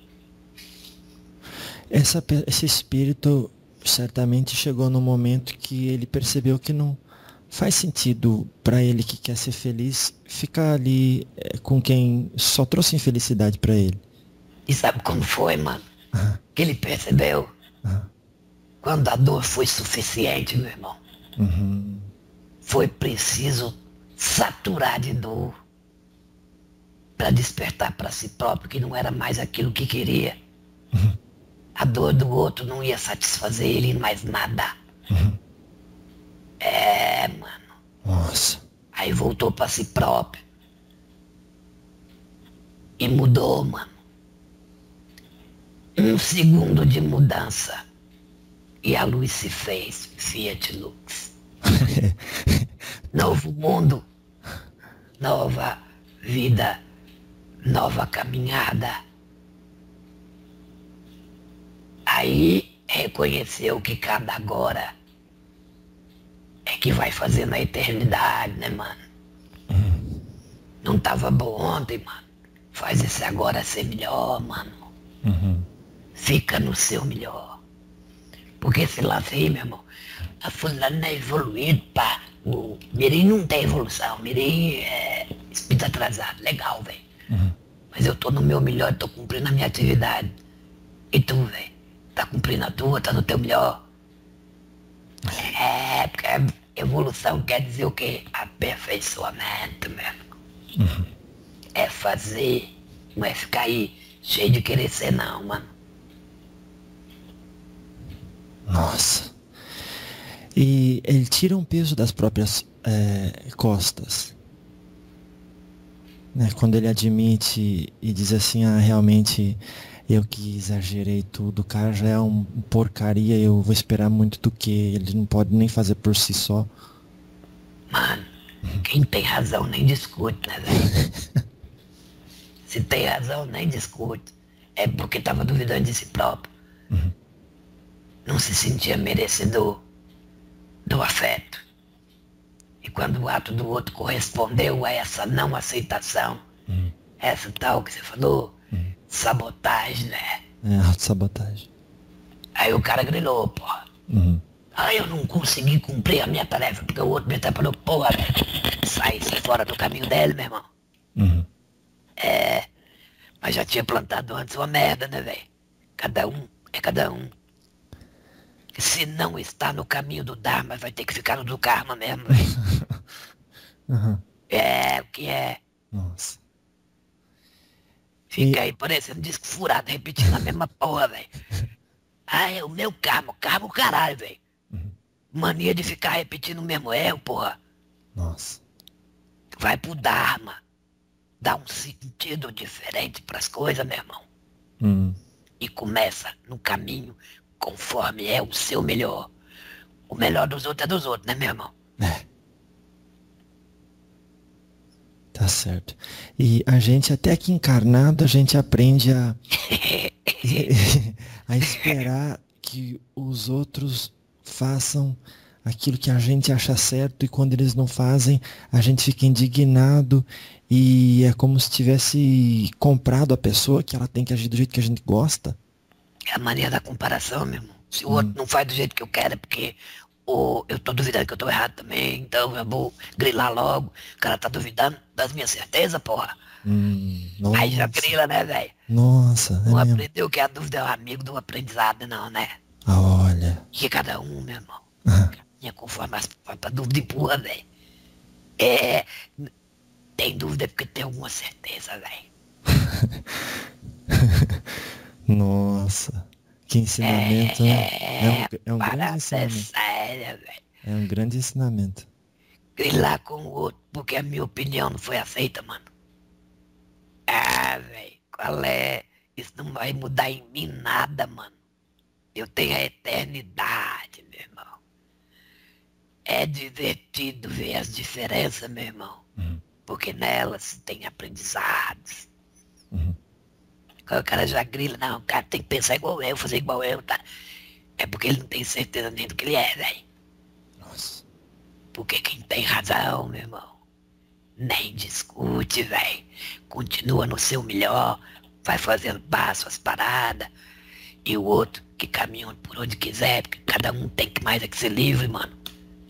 Esse espírito certamente chegou no momento que ele percebeu que não faz sentido para ele que quer ser feliz ficar ali com quem só trouxe infelicidade para ele. E sabe como foi, mano? Que ele percebeu? Quando a dor foi suficiente, meu irmão. Foi preciso saturar de dor para despertar para si próprio que não era mais aquilo que queria. A dor do outro não ia satisfazer ele em mais nada. É, mano. Nossa. Aí voltou pra si próprio. E mudou, mano. 1 segundo de mudança. E a luz se fez Fiat Lux. Novo mundo. Nova vida. Nova caminhada. Aí reconheceu que cada agora é que vai fazer na eternidade, né, mano? Não tava bom ontem, mano. Faz esse agora ser melhor, mano. Fica no seu melhor. Porque esse lance aí, meu irmão, a fulana é evoluído, pá. O Mirim não tem evolução. O Mirim é espírito atrasado. Legal, velho. Mas eu tô no meu melhor, tô cumprindo a minha atividade. E tu, velho? Tá cumprindo a tua, tá no teu melhor. É, porque evolução quer dizer o quê? Aperfeiçoamento, meu irmão. É fazer, não é ficar aí cheio de querer ser não, mano. Nossa. E ele tira um peso das próprias costas. Né? Quando ele admite e diz assim, realmente eu que exagerei tudo, o cara já é um porcaria, eu vou esperar muito do que ele não pode nem fazer por si só. Mano, quem tem razão nem discute, né, velho? Se tem razão, nem discute. É porque tava duvidando de si próprio. Não se sentia merecedor do afeto. E quando o ato do outro correspondeu a essa não aceitação, essa tal que você falou, sabotagem, né? É, autossabotagem. Aí o cara grilou, porra. Aí eu não consegui cumprir a minha tarefa, porque o outro me atrapalhou, porra, velho. Saí fora do caminho dele, meu irmão. Mas já tinha plantado antes uma merda, né, velho? Cada um é cada um. Se não está no caminho do Dharma, vai ter que ficar no do Karma mesmo, velho. É, o que é? Nossa. Fica aí parecendo disco furado, repetindo a mesma porra, velho. Ah, é o meu karma o caralho, velho. Mania de ficar repetindo o mesmo erro, porra. Nossa. Vai pro Dharma. Dá um sentido diferente pras coisas, meu irmão. E começa no caminho conforme é o seu melhor. O melhor dos outros é dos outros, né, meu irmão? Tá certo. E a gente, até aqui encarnado, a gente aprende a esperar que os outros façam aquilo que a gente acha certo, e quando eles não fazem, a gente fica indignado, e é como se tivesse comprado a pessoa, que ela tem que agir do jeito que a gente gosta. É a mania da comparação, meu irmão. Se o outro não faz do jeito que eu quero, é porque eu tô duvidando que eu tô errado também, então eu vou grilar logo. O cara tá duvidando das minhas certezas, porra. Aí já grila, né, velho? Nossa, Não é mesmo. aprendeu que a dúvida é o amigo do aprendizado, não, né? Olha. Que cada um, meu irmão. Minha conforme pra dúvida empurra, velho. Tem dúvida porque tem alguma certeza, velho. Nossa. Que ensinamento, né? É um grande ensinamento. Sério, velho. É um grande ensinamento. Grilar com o outro porque a minha opinião não foi aceita, mano. Ah, velho, qual é? Isso não vai mudar em mim nada, mano. Eu tenho a eternidade, meu irmão. É divertido ver as diferenças, meu irmão. Porque nelas tem aprendizados. O cara já grila, não, o cara tem que pensar igual eu, fazer igual eu, tá? É porque ele não tem certeza nem do que ele é, velho. Nossa. Porque quem tem razão, meu irmão, nem discute, velho. Continua no seu melhor, vai fazendo passo as paradas. E o outro que caminha por onde quiser, porque cada um tem que mais é que ser livre, mano.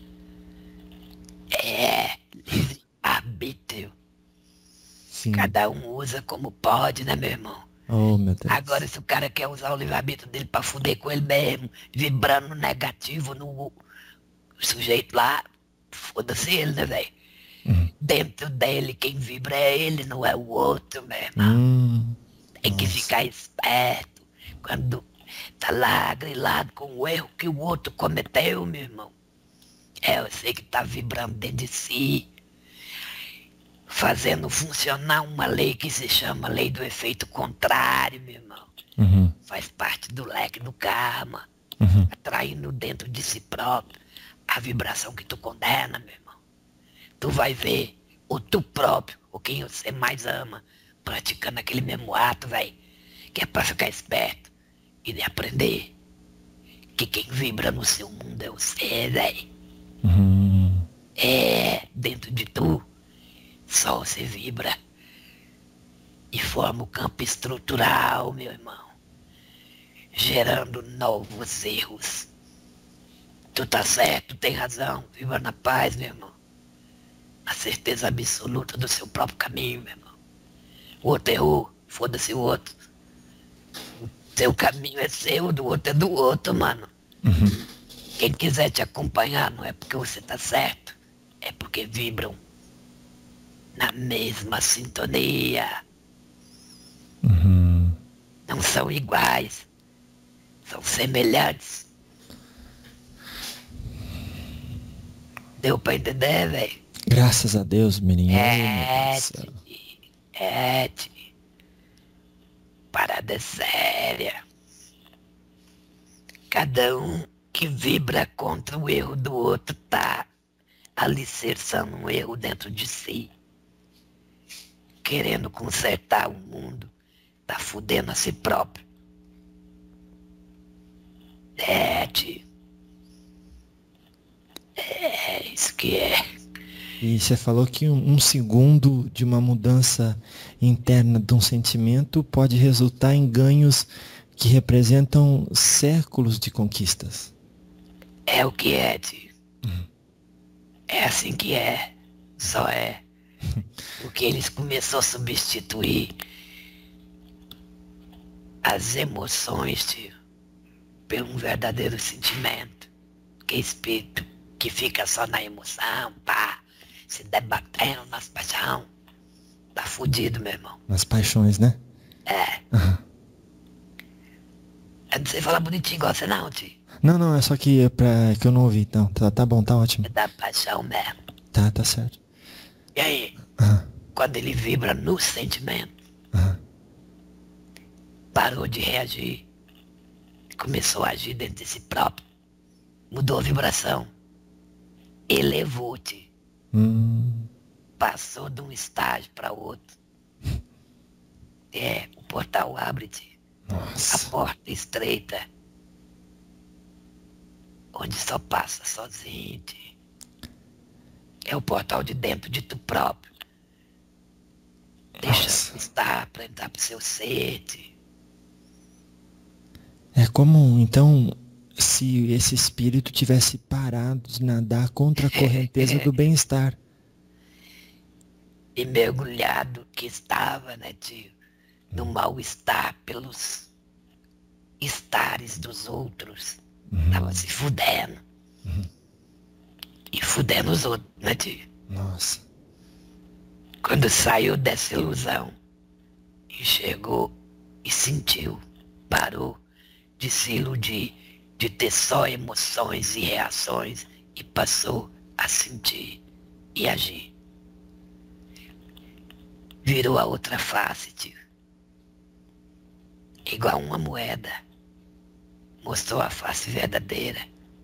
É, livre arbítrio. Sim. Cada um usa como pode, né, meu irmão? Oh, meu Deus. Agora, se o cara quer usar o livre-arbítrio dele pra fuder com ele mesmo, vibrando negativo no sujeito lá, foda-se ele, né, velho? Dentro dele, quem vibra é ele, não é o outro, meu irmão. Tem que ficar esperto quando tá lá grilado com o erro que o outro cometeu, meu irmão. Eu sei que tá vibrando dentro de si, fazendo funcionar uma lei que se chama lei do efeito contrário, meu irmão. Faz parte do leque do karma, atraindo dentro de si próprio a vibração que tu condena, meu irmão. Tu vai ver o tu próprio, ou quem você mais ama, praticando aquele mesmo ato, velho, que é pra ficar esperto e de aprender que quem vibra no seu mundo é você, velho. É, dentro de tu, só você vibra e forma o campo estrutural, meu irmão, gerando novos erros. Tu tá certo, tem razão, viva na paz, meu irmão. A certeza absoluta do seu próprio caminho, meu irmão. O outro errou, foda-se o outro. O seu caminho é seu, o do outro é do outro, mano. Quem quiser te acompanhar não é porque você tá certo, é porque vibram na mesma sintonia. Não são iguais, são semelhantes. Deu pra entender, velho? Graças a Deus, menino. Parada é séria. Cada um que vibra contra o erro do outro tá alicerçando um erro dentro de si. Querendo consertar o mundo, tá fudendo a si próprio. Tio. É isso que é. E você falou que um segundo de uma mudança interna de um sentimento pode resultar em ganhos que representam séculos de conquistas. É o que é, tio. É assim que é. Só é. Porque eles começaram a substituir as emoções, tio, por um verdadeiro sentimento. Que é espírito que fica só na emoção, pá, se debatendo nas paixões. Tá fudido, meu irmão. Nas paixões, né? É. Eu não sei falar bonitinho igual você não, tio. Não, é só que, que eu não ouvi, então. Tá bom, tá ótimo. É da paixão mesmo. Tá certo. E aí, quando ele vibra no sentimento, parou de reagir, começou a agir dentro de si próprio, mudou a vibração, elevou-te, passou de um estágio para outro. O portal abre-te, a porta estreita, onde só passa sozinho. É o portal de dentro de tu próprio. Deixa estar para entrar pro seu ser. É como, então, se esse espírito tivesse parado de nadar contra a correnteza do bem-estar. E mergulhado que estava, né, tio? No mal-estar pelos estares dos outros. Tava se fudendo. E fudendo os outros, né, tio? Nossa. Quando saiu dessa ilusão, enxergou e sentiu, parou de se iludir, de ter só emoções e reações e passou a sentir e agir. Virou a outra face, tio. Igual uma moeda. Mostrou a face verdadeira.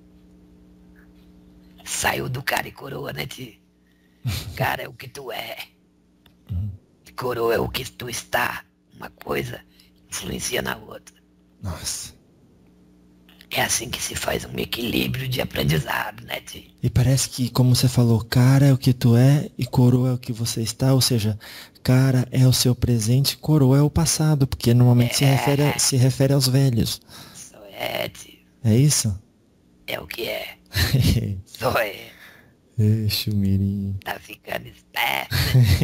Saiu do cara e coroa, né, tio? Cara é o que tu é. Coroa é o que tu está. Uma coisa influencia na outra. Nossa. É assim que se faz um equilíbrio de aprendizado, né, tio? E parece que, como você falou, cara é o que tu é e coroa é o que você está. Ou seja, cara é o seu presente, coroa é o passado. Porque normalmente se refere aos velhos. Só é, tio. É isso? É o que é. Só é. Eixo, Mirim. Tá ficando esperto.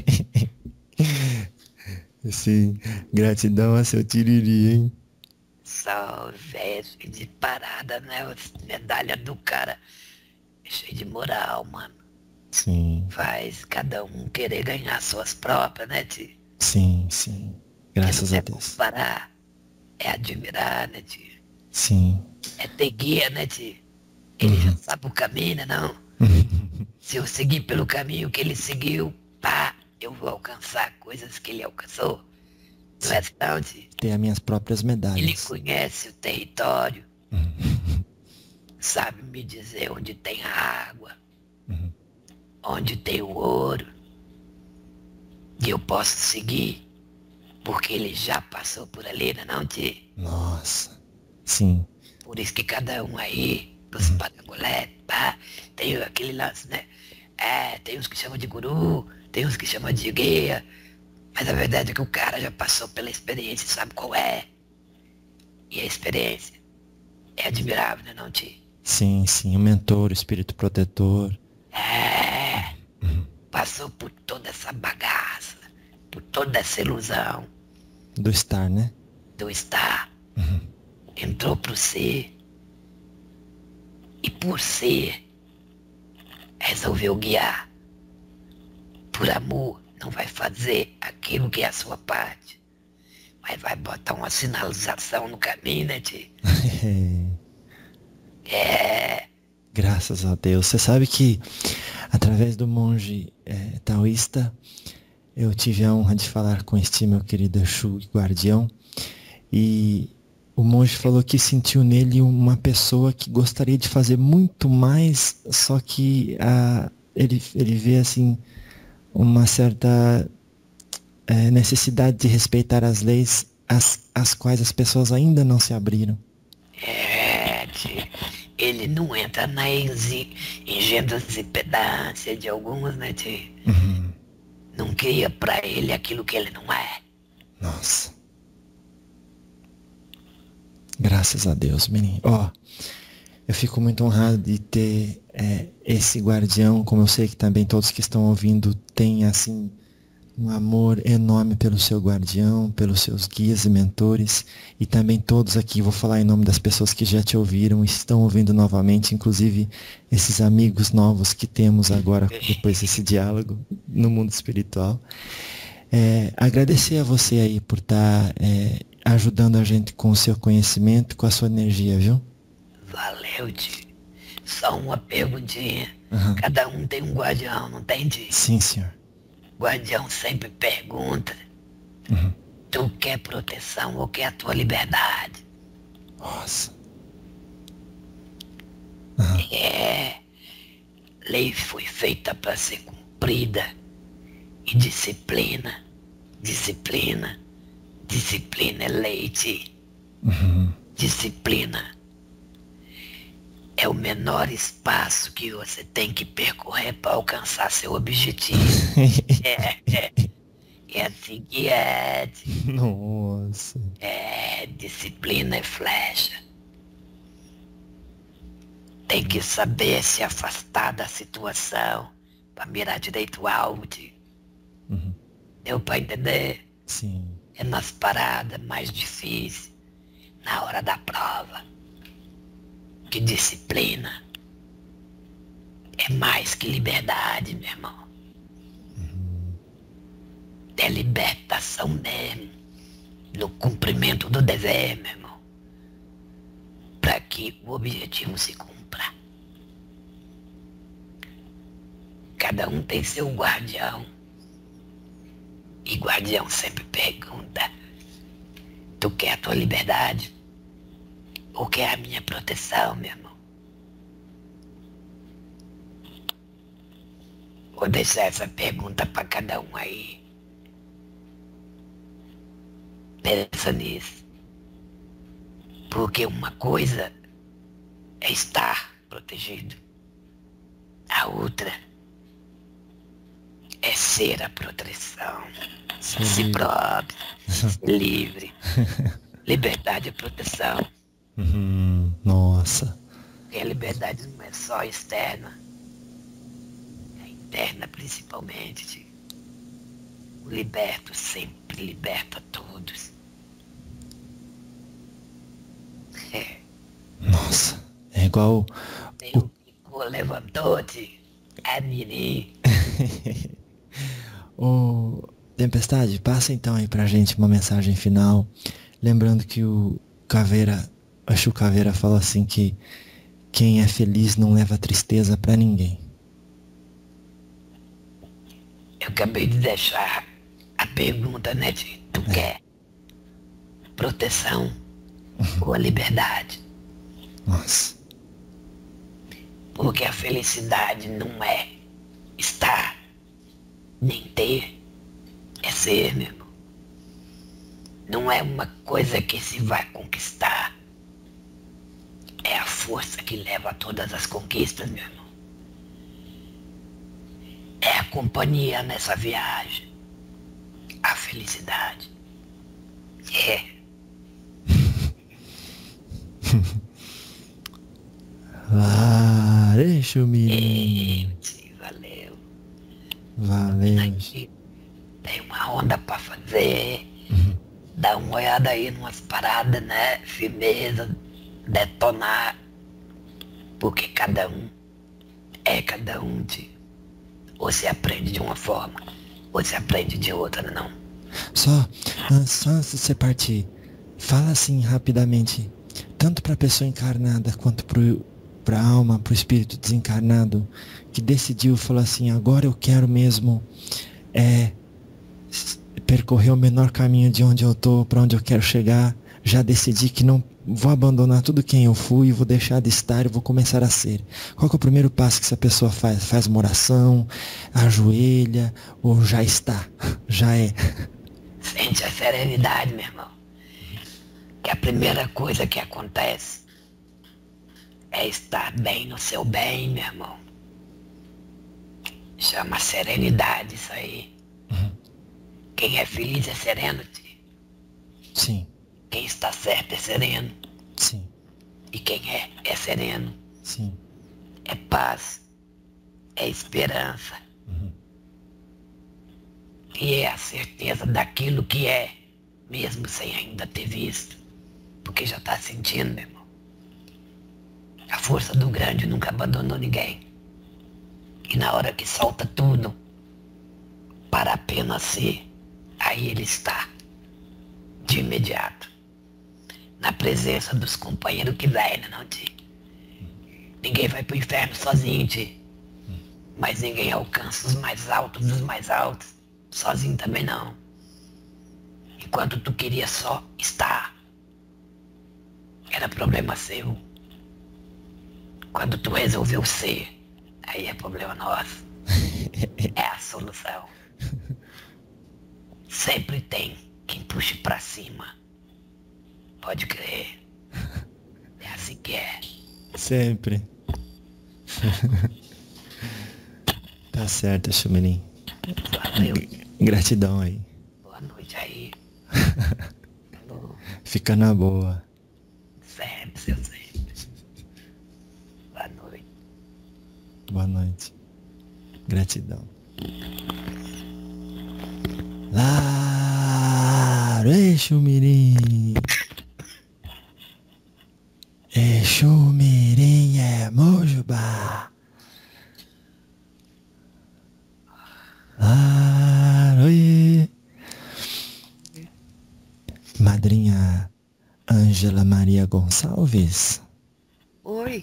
Sim, gratidão a seu tiriri, hein? Só veste de parada, né? Medalha do cara. Cheio de moral, mano. Sim. Faz cada um querer ganhar suas próprias, né, tio? Sim. Graças a Deus. Deus. Comparar, é admirar, né, tio? Sim. É ter guia, né, tio? Ele já sabe o caminho, né, não? Se eu seguir pelo caminho que ele seguiu, pá, eu vou alcançar coisas que ele alcançou. Não é não, tio? Ter as minhas próprias medalhas. Ele conhece o território. Sabe me dizer onde tem a água. Onde tem o ouro. E eu posso seguir. Porque ele já passou por ali, né, não, tio? Nossa. Sim. Por isso que cada um aí, dos parangolé, pá, tem aquele lance, né? Tem uns que chamam de guru, tem uns que chamam de guia. Mas a verdade é que o cara já passou pela experiência e sabe qual é. E a experiência é admirável, né, não, tio? Sim. O mentor, o espírito protetor. Passou por toda essa bagaça, por toda essa ilusão. Do estar, né? Do estar. Entrou pro ser. E por ser, resolveu guiar. Por amor, não vai fazer aquilo que é a sua parte. Mas vai botar uma sinalização no caminho, né, tio? Graças a Deus. Você sabe que, através do monge taoísta, eu tive a honra de falar com este meu querido Exu guardião. E o monge falou que sentiu nele uma pessoa que gostaria de fazer muito mais, só que ele vê assim uma certa necessidade de respeitar as leis às quais as pessoas ainda não se abriram. Ele não entra na ingênuidade e pedância de alguns, né, tio? Não cria pra ele aquilo que ele não é. Nossa. Graças a Deus, menino. Ó, eu fico muito honrado de ter esse guardião, como eu sei que também todos que estão ouvindo têm, assim, um amor enorme pelo seu guardião, pelos seus guias e mentores, e também todos aqui, vou falar em nome das pessoas que já te ouviram e estão ouvindo novamente, inclusive esses amigos novos que temos agora, depois desse diálogo no mundo espiritual. Agradecer a você aí por estar ajudando a gente com o seu conhecimento, com a sua energia, viu? Valeu, tio. Só uma perguntinha. Uhum. Cada um tem um guardião, não tem, tio? Sim, senhor. O guardião sempre pergunta, tu quer proteção ou quer a tua liberdade? Nossa. Lei foi feita para ser cumprida. E disciplina é leite. Disciplina é o menor espaço que você tem que percorrer para alcançar seu objetivo. É assim que é. Nossa. Disciplina é flecha. Tem que saber se afastar da situação para mirar direito o alvo. Deu para entender? Sim. É nas paradas mais difíceis, na hora da prova, que disciplina é mais que liberdade, meu irmão. É libertação mesmo, no cumprimento do dever, meu irmão, para que o objetivo se cumpra. Cada um tem seu guardião, e guardião sempre pergunta, tu quer a tua liberdade ou quer a minha proteção, meu irmão? Vou deixar essa pergunta para cada um aí. Pensa nisso. Porque uma coisa é estar protegido. A outra é ser a proteção. Ser Si livre. próprio. Ser livre. Liberdade é proteção. Nossa. Porque a liberdade não é só externa. É interna principalmente. Tio. O liberto sempre liberta todos. Nossa. É igual... O Kiko levantou-te. É Mirim. Ô, Tempestade, passa então aí pra gente uma mensagem final. Lembrando que o Caveira, acho que o Caveira fala assim que quem é feliz não leva tristeza pra ninguém. Eu acabei de deixar a pergunta, né, tio? Tu quer proteção ou a liberdade? Nossa. Porque a felicidade não é estar, nem ter, é ser, meu irmão. Não é uma coisa que se vai conquistar. É a força que leva a todas as conquistas, meu irmão. É a companhia nessa viagem. A felicidade. Deixa o Mirim. Valeu. Valeu. Aqui tem uma onda pra fazer. Dá uma olhada aí numas paradas, né? Firmeza, detonar. Porque cada um é cada um, tio. Ou se aprende de uma forma, ou se aprende de outra, não. Só antes de você partir, fala assim rapidamente, tanto pra pessoa encarnada quanto pra alma, pro espírito desencarnado, que decidiu, falou assim, agora eu quero mesmo percorrer o menor caminho de onde eu tô, pra onde eu quero chegar, já decidi que não vou abandonar tudo quem eu fui, vou deixar de estar e vou começar a ser. Qual que é o primeiro passo que essa pessoa faz? Faz uma oração, ajoelha, ou já está? Já é? Sente a serenidade, meu irmão. Que a primeira coisa que acontece é estar bem no seu bem, meu irmão. Chama serenidade isso aí. Quem é feliz é sereno, tio. Sim. Quem está certo é sereno. Sim, E quem é sereno. sim. É paz. É esperança. E é a certeza daquilo que é, mesmo sem ainda ter visto. Porque já tá sentindo, meu irmão. A força do grande nunca abandonou ninguém. E na hora que solta tudo, para apenas ser, aí ele está, de imediato, na presença dos companheiros que vai, né, não, Ti? Ninguém vai pro inferno sozinho, Ti. Mas ninguém alcança os mais altos dos mais altos, sozinho também não. Enquanto tu queria só estar, era problema seu. Quando tu resolveu ser, aí é problema nosso. É a solução. Sempre tem quem puxe pra cima. Pode crer. É assim que é. Sempre. Tá certo, Chumirim. Valeu. Gratidão aí. Boa noite aí. Falou. Fica na boa. Sempre, seu sempre. Boa noite. Boa noite. Gratidão. Claro, Chumirim. Chumirim é Mojubá. Claro, Madrinha Ângela Maria Gonçalves. Oi.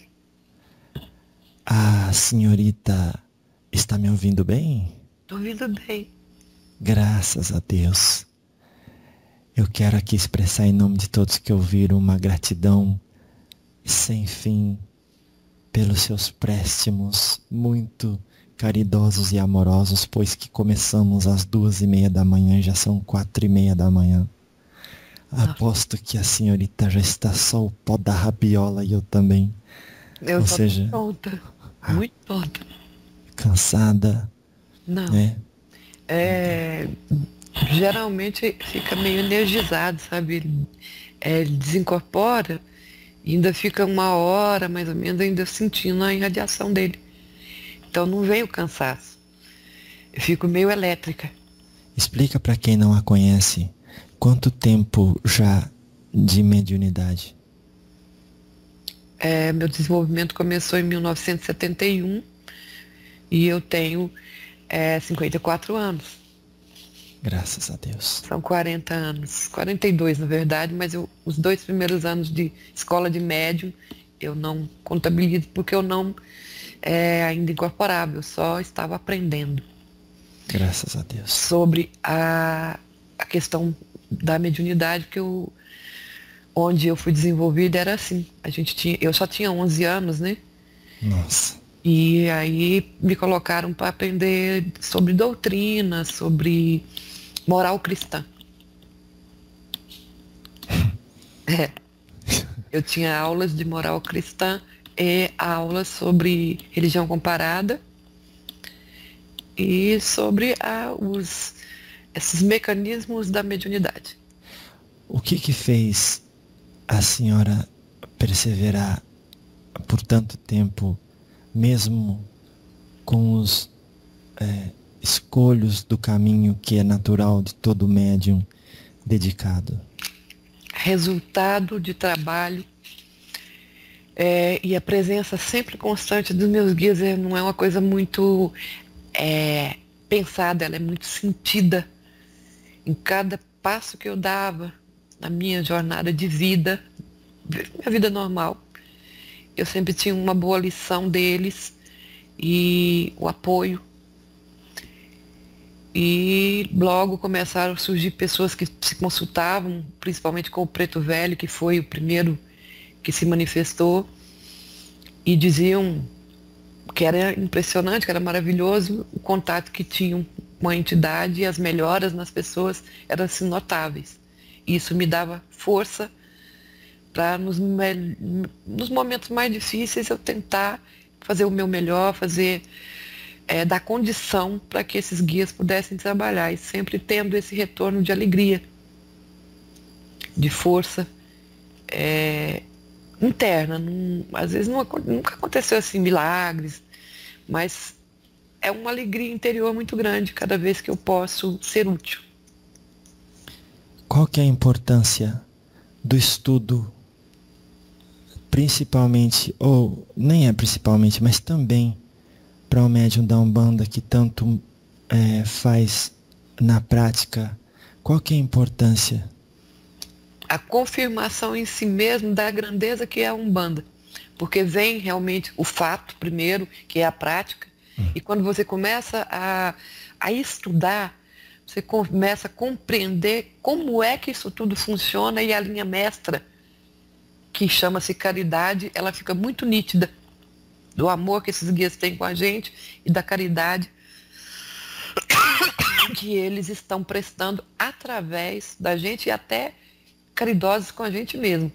A senhorita está me ouvindo bem? Tô ouvindo bem. Graças a Deus. Eu quero aqui expressar em nome de todos que ouviram uma gratidão sem fim pelos seus préstimos muito caridosos e amorosos, pois que começamos às 2:30 da manhã, já são 4:30 da manhã. Aposto que a senhorita já está só o pó da rabiola e eu também. Eu Ou só seja, tô tonta. Muito tonta. cansada, Não. né? Geralmente fica meio energizado, sabe? Ele desincorpora e ainda fica 1 hora, mais ou menos, ainda sentindo a irradiação dele. Então não vem o cansaço. Eu fico meio elétrica. Explica para quem não a conhece, quanto tempo já de mediunidade? Meu desenvolvimento começou em 1971 e eu tenho 54 anos. Graças a Deus. São 40 anos, 42 na verdade, mas os 2 primeiros anos de escola de médium eu não contabilizo porque eu não ainda incorporável, eu só estava aprendendo. Graças a Deus. Sobre a questão da mediunidade onde eu fui desenvolvida era assim, eu só tinha 11 anos, né? Nossa. E aí me colocaram para aprender sobre doutrina, sobre moral cristã. Eu tinha aulas de moral cristã e aulas sobre religião comparada e sobre esses mecanismos da mediunidade. O que fez a senhora perseverar por tanto tempo, mesmo com os escolhos do caminho que é natural de todo médium dedicado? Resultado de trabalho e a presença sempre constante dos meus guias não é uma coisa muito pensada, ela é muito sentida em cada passo que eu dava na minha jornada de vida, minha vida normal. Eu sempre tinha uma boa lição deles e o apoio. E logo começaram a surgir pessoas que se consultavam, principalmente com o Preto Velho, que foi o primeiro que se manifestou, e diziam que era impressionante, que era maravilhoso o contato que tinham com a entidade e as melhoras nas pessoas eram assim, notáveis. E isso me dava força para nos momentos mais difíceis eu tentar fazer o meu melhor, dar condição para que esses guias pudessem trabalhar e sempre tendo esse retorno de alegria, de força interna. Às vezes nunca aconteceu assim milagres, mas é uma alegria interior muito grande cada vez que eu posso ser útil. Qual que é a importância do estudo, principalmente, ou nem é principalmente, mas também para o médium da Umbanda que tanto faz na prática? Qual que é a importância? A confirmação em si mesmo da grandeza que é a Umbanda. Porque vem realmente o fato primeiro, que é a prática, e quando você começa a estudar, você começa a compreender como é que isso tudo funciona, e a linha mestra, que chama-se caridade, ela fica muito nítida, do amor que esses guias têm com a gente e da caridade que eles estão prestando através da gente, e até caridosos com a gente mesmo.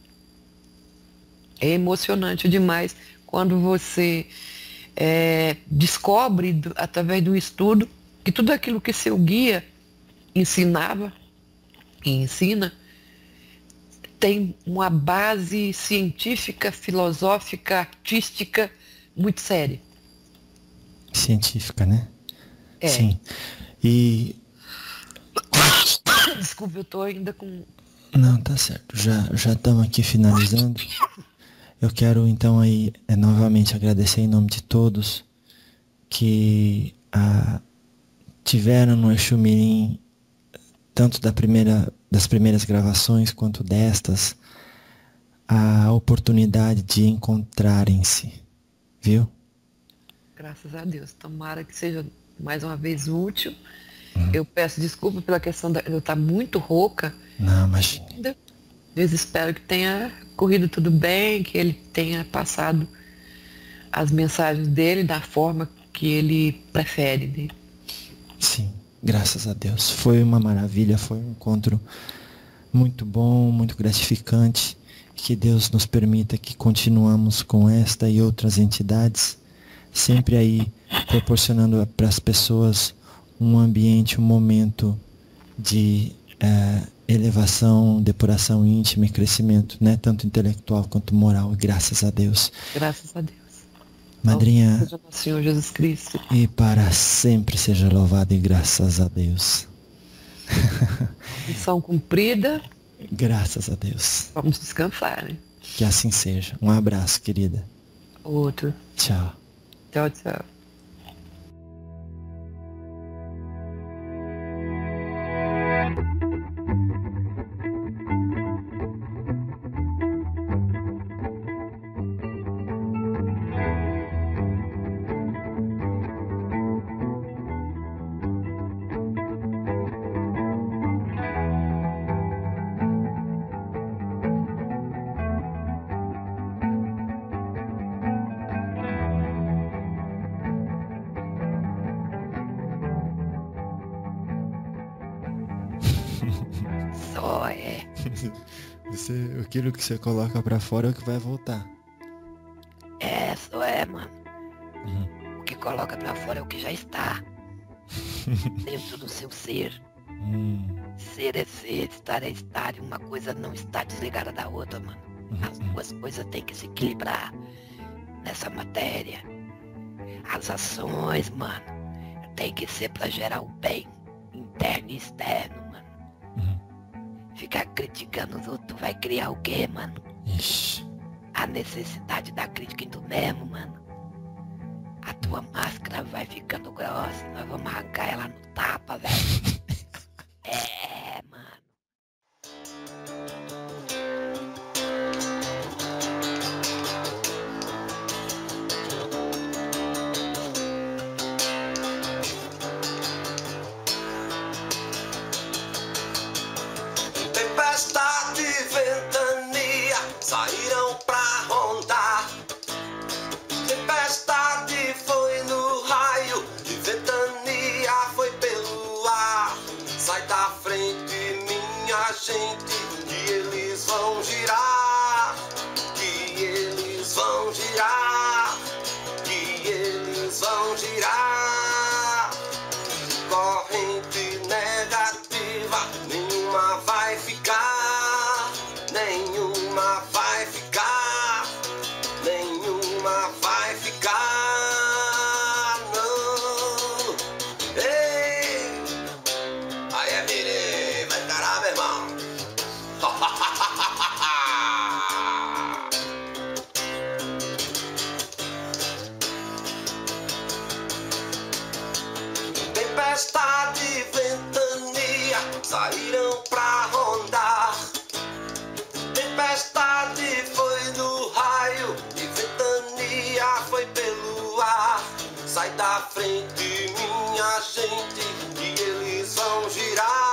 É emocionante demais quando você descobre, através do estudo, que tudo aquilo que seu guia ensinava e ensina tem uma base científica, filosófica, artística muito séria. Científica, né? É. Sim. E... Desculpa, eu tô ainda com... Não, tá certo. Já estamos aqui finalizando. Eu quero então aí novamente agradecer em nome de todos que tiveram no Exu Mirim, tanto das primeiras gravações quanto destas, a oportunidade de encontrarem-se, viu? Graças a Deus. Tomara que seja mais uma vez útil. Eu peço desculpa pela questão de eu estar muito rouca. Não, imagine. Eu espero que tenha corrido tudo bem, que ele tenha passado as mensagens dele da forma que ele prefere, né? Sim, graças a Deus. Foi uma maravilha, foi um encontro muito bom, muito gratificante. Que Deus nos permita que continuamos com esta e outras entidades, sempre aí proporcionando para as pessoas um ambiente, um momento de elevação, depuração íntima e crescimento, né? Tanto intelectual quanto moral, graças a Deus. Graças a Deus. Madrinha, seja nosso Senhor Jesus Cristo. E para sempre seja louvado e graças a Deus. Missão cumprida. Graças a Deus. Vamos descansar, né? Que assim seja. Um abraço, querida. Outro. Tchau. Tchau, tchau. Só é. Aquilo que você coloca pra fora é o que vai voltar. Só é, mano. O que coloca pra fora é o que já está dentro do seu ser. Ser é ser, estar é estar, e uma coisa não está desligada da outra, mano. As duas coisas têm que se equilibrar nessa matéria. As ações, mano, tem que ser pra gerar o bem interno e externo, mano. Ficar criticando os outros vai criar o quê, mano? Ixi. A necessidade da crítica em tu mesmo, mano. A tua máscara vai ficando grossa, nós vamos arrancar ela no tapa, velho. Mano. Tempestade e ventania saíram pra rondar. Tempestade foi no raio e ventania foi pelo ar. Sai da frente, minha gente, que eles vão girar. Que eles vão girar. Que eles vão girar. Corrente negativa, nenhuma vai ficar. Nenhuma vai ficar. saíram pra rondar. Tempestade foi no raio e ventania foi pelo ar. Sai da frente, minha gente, que eles vão girar.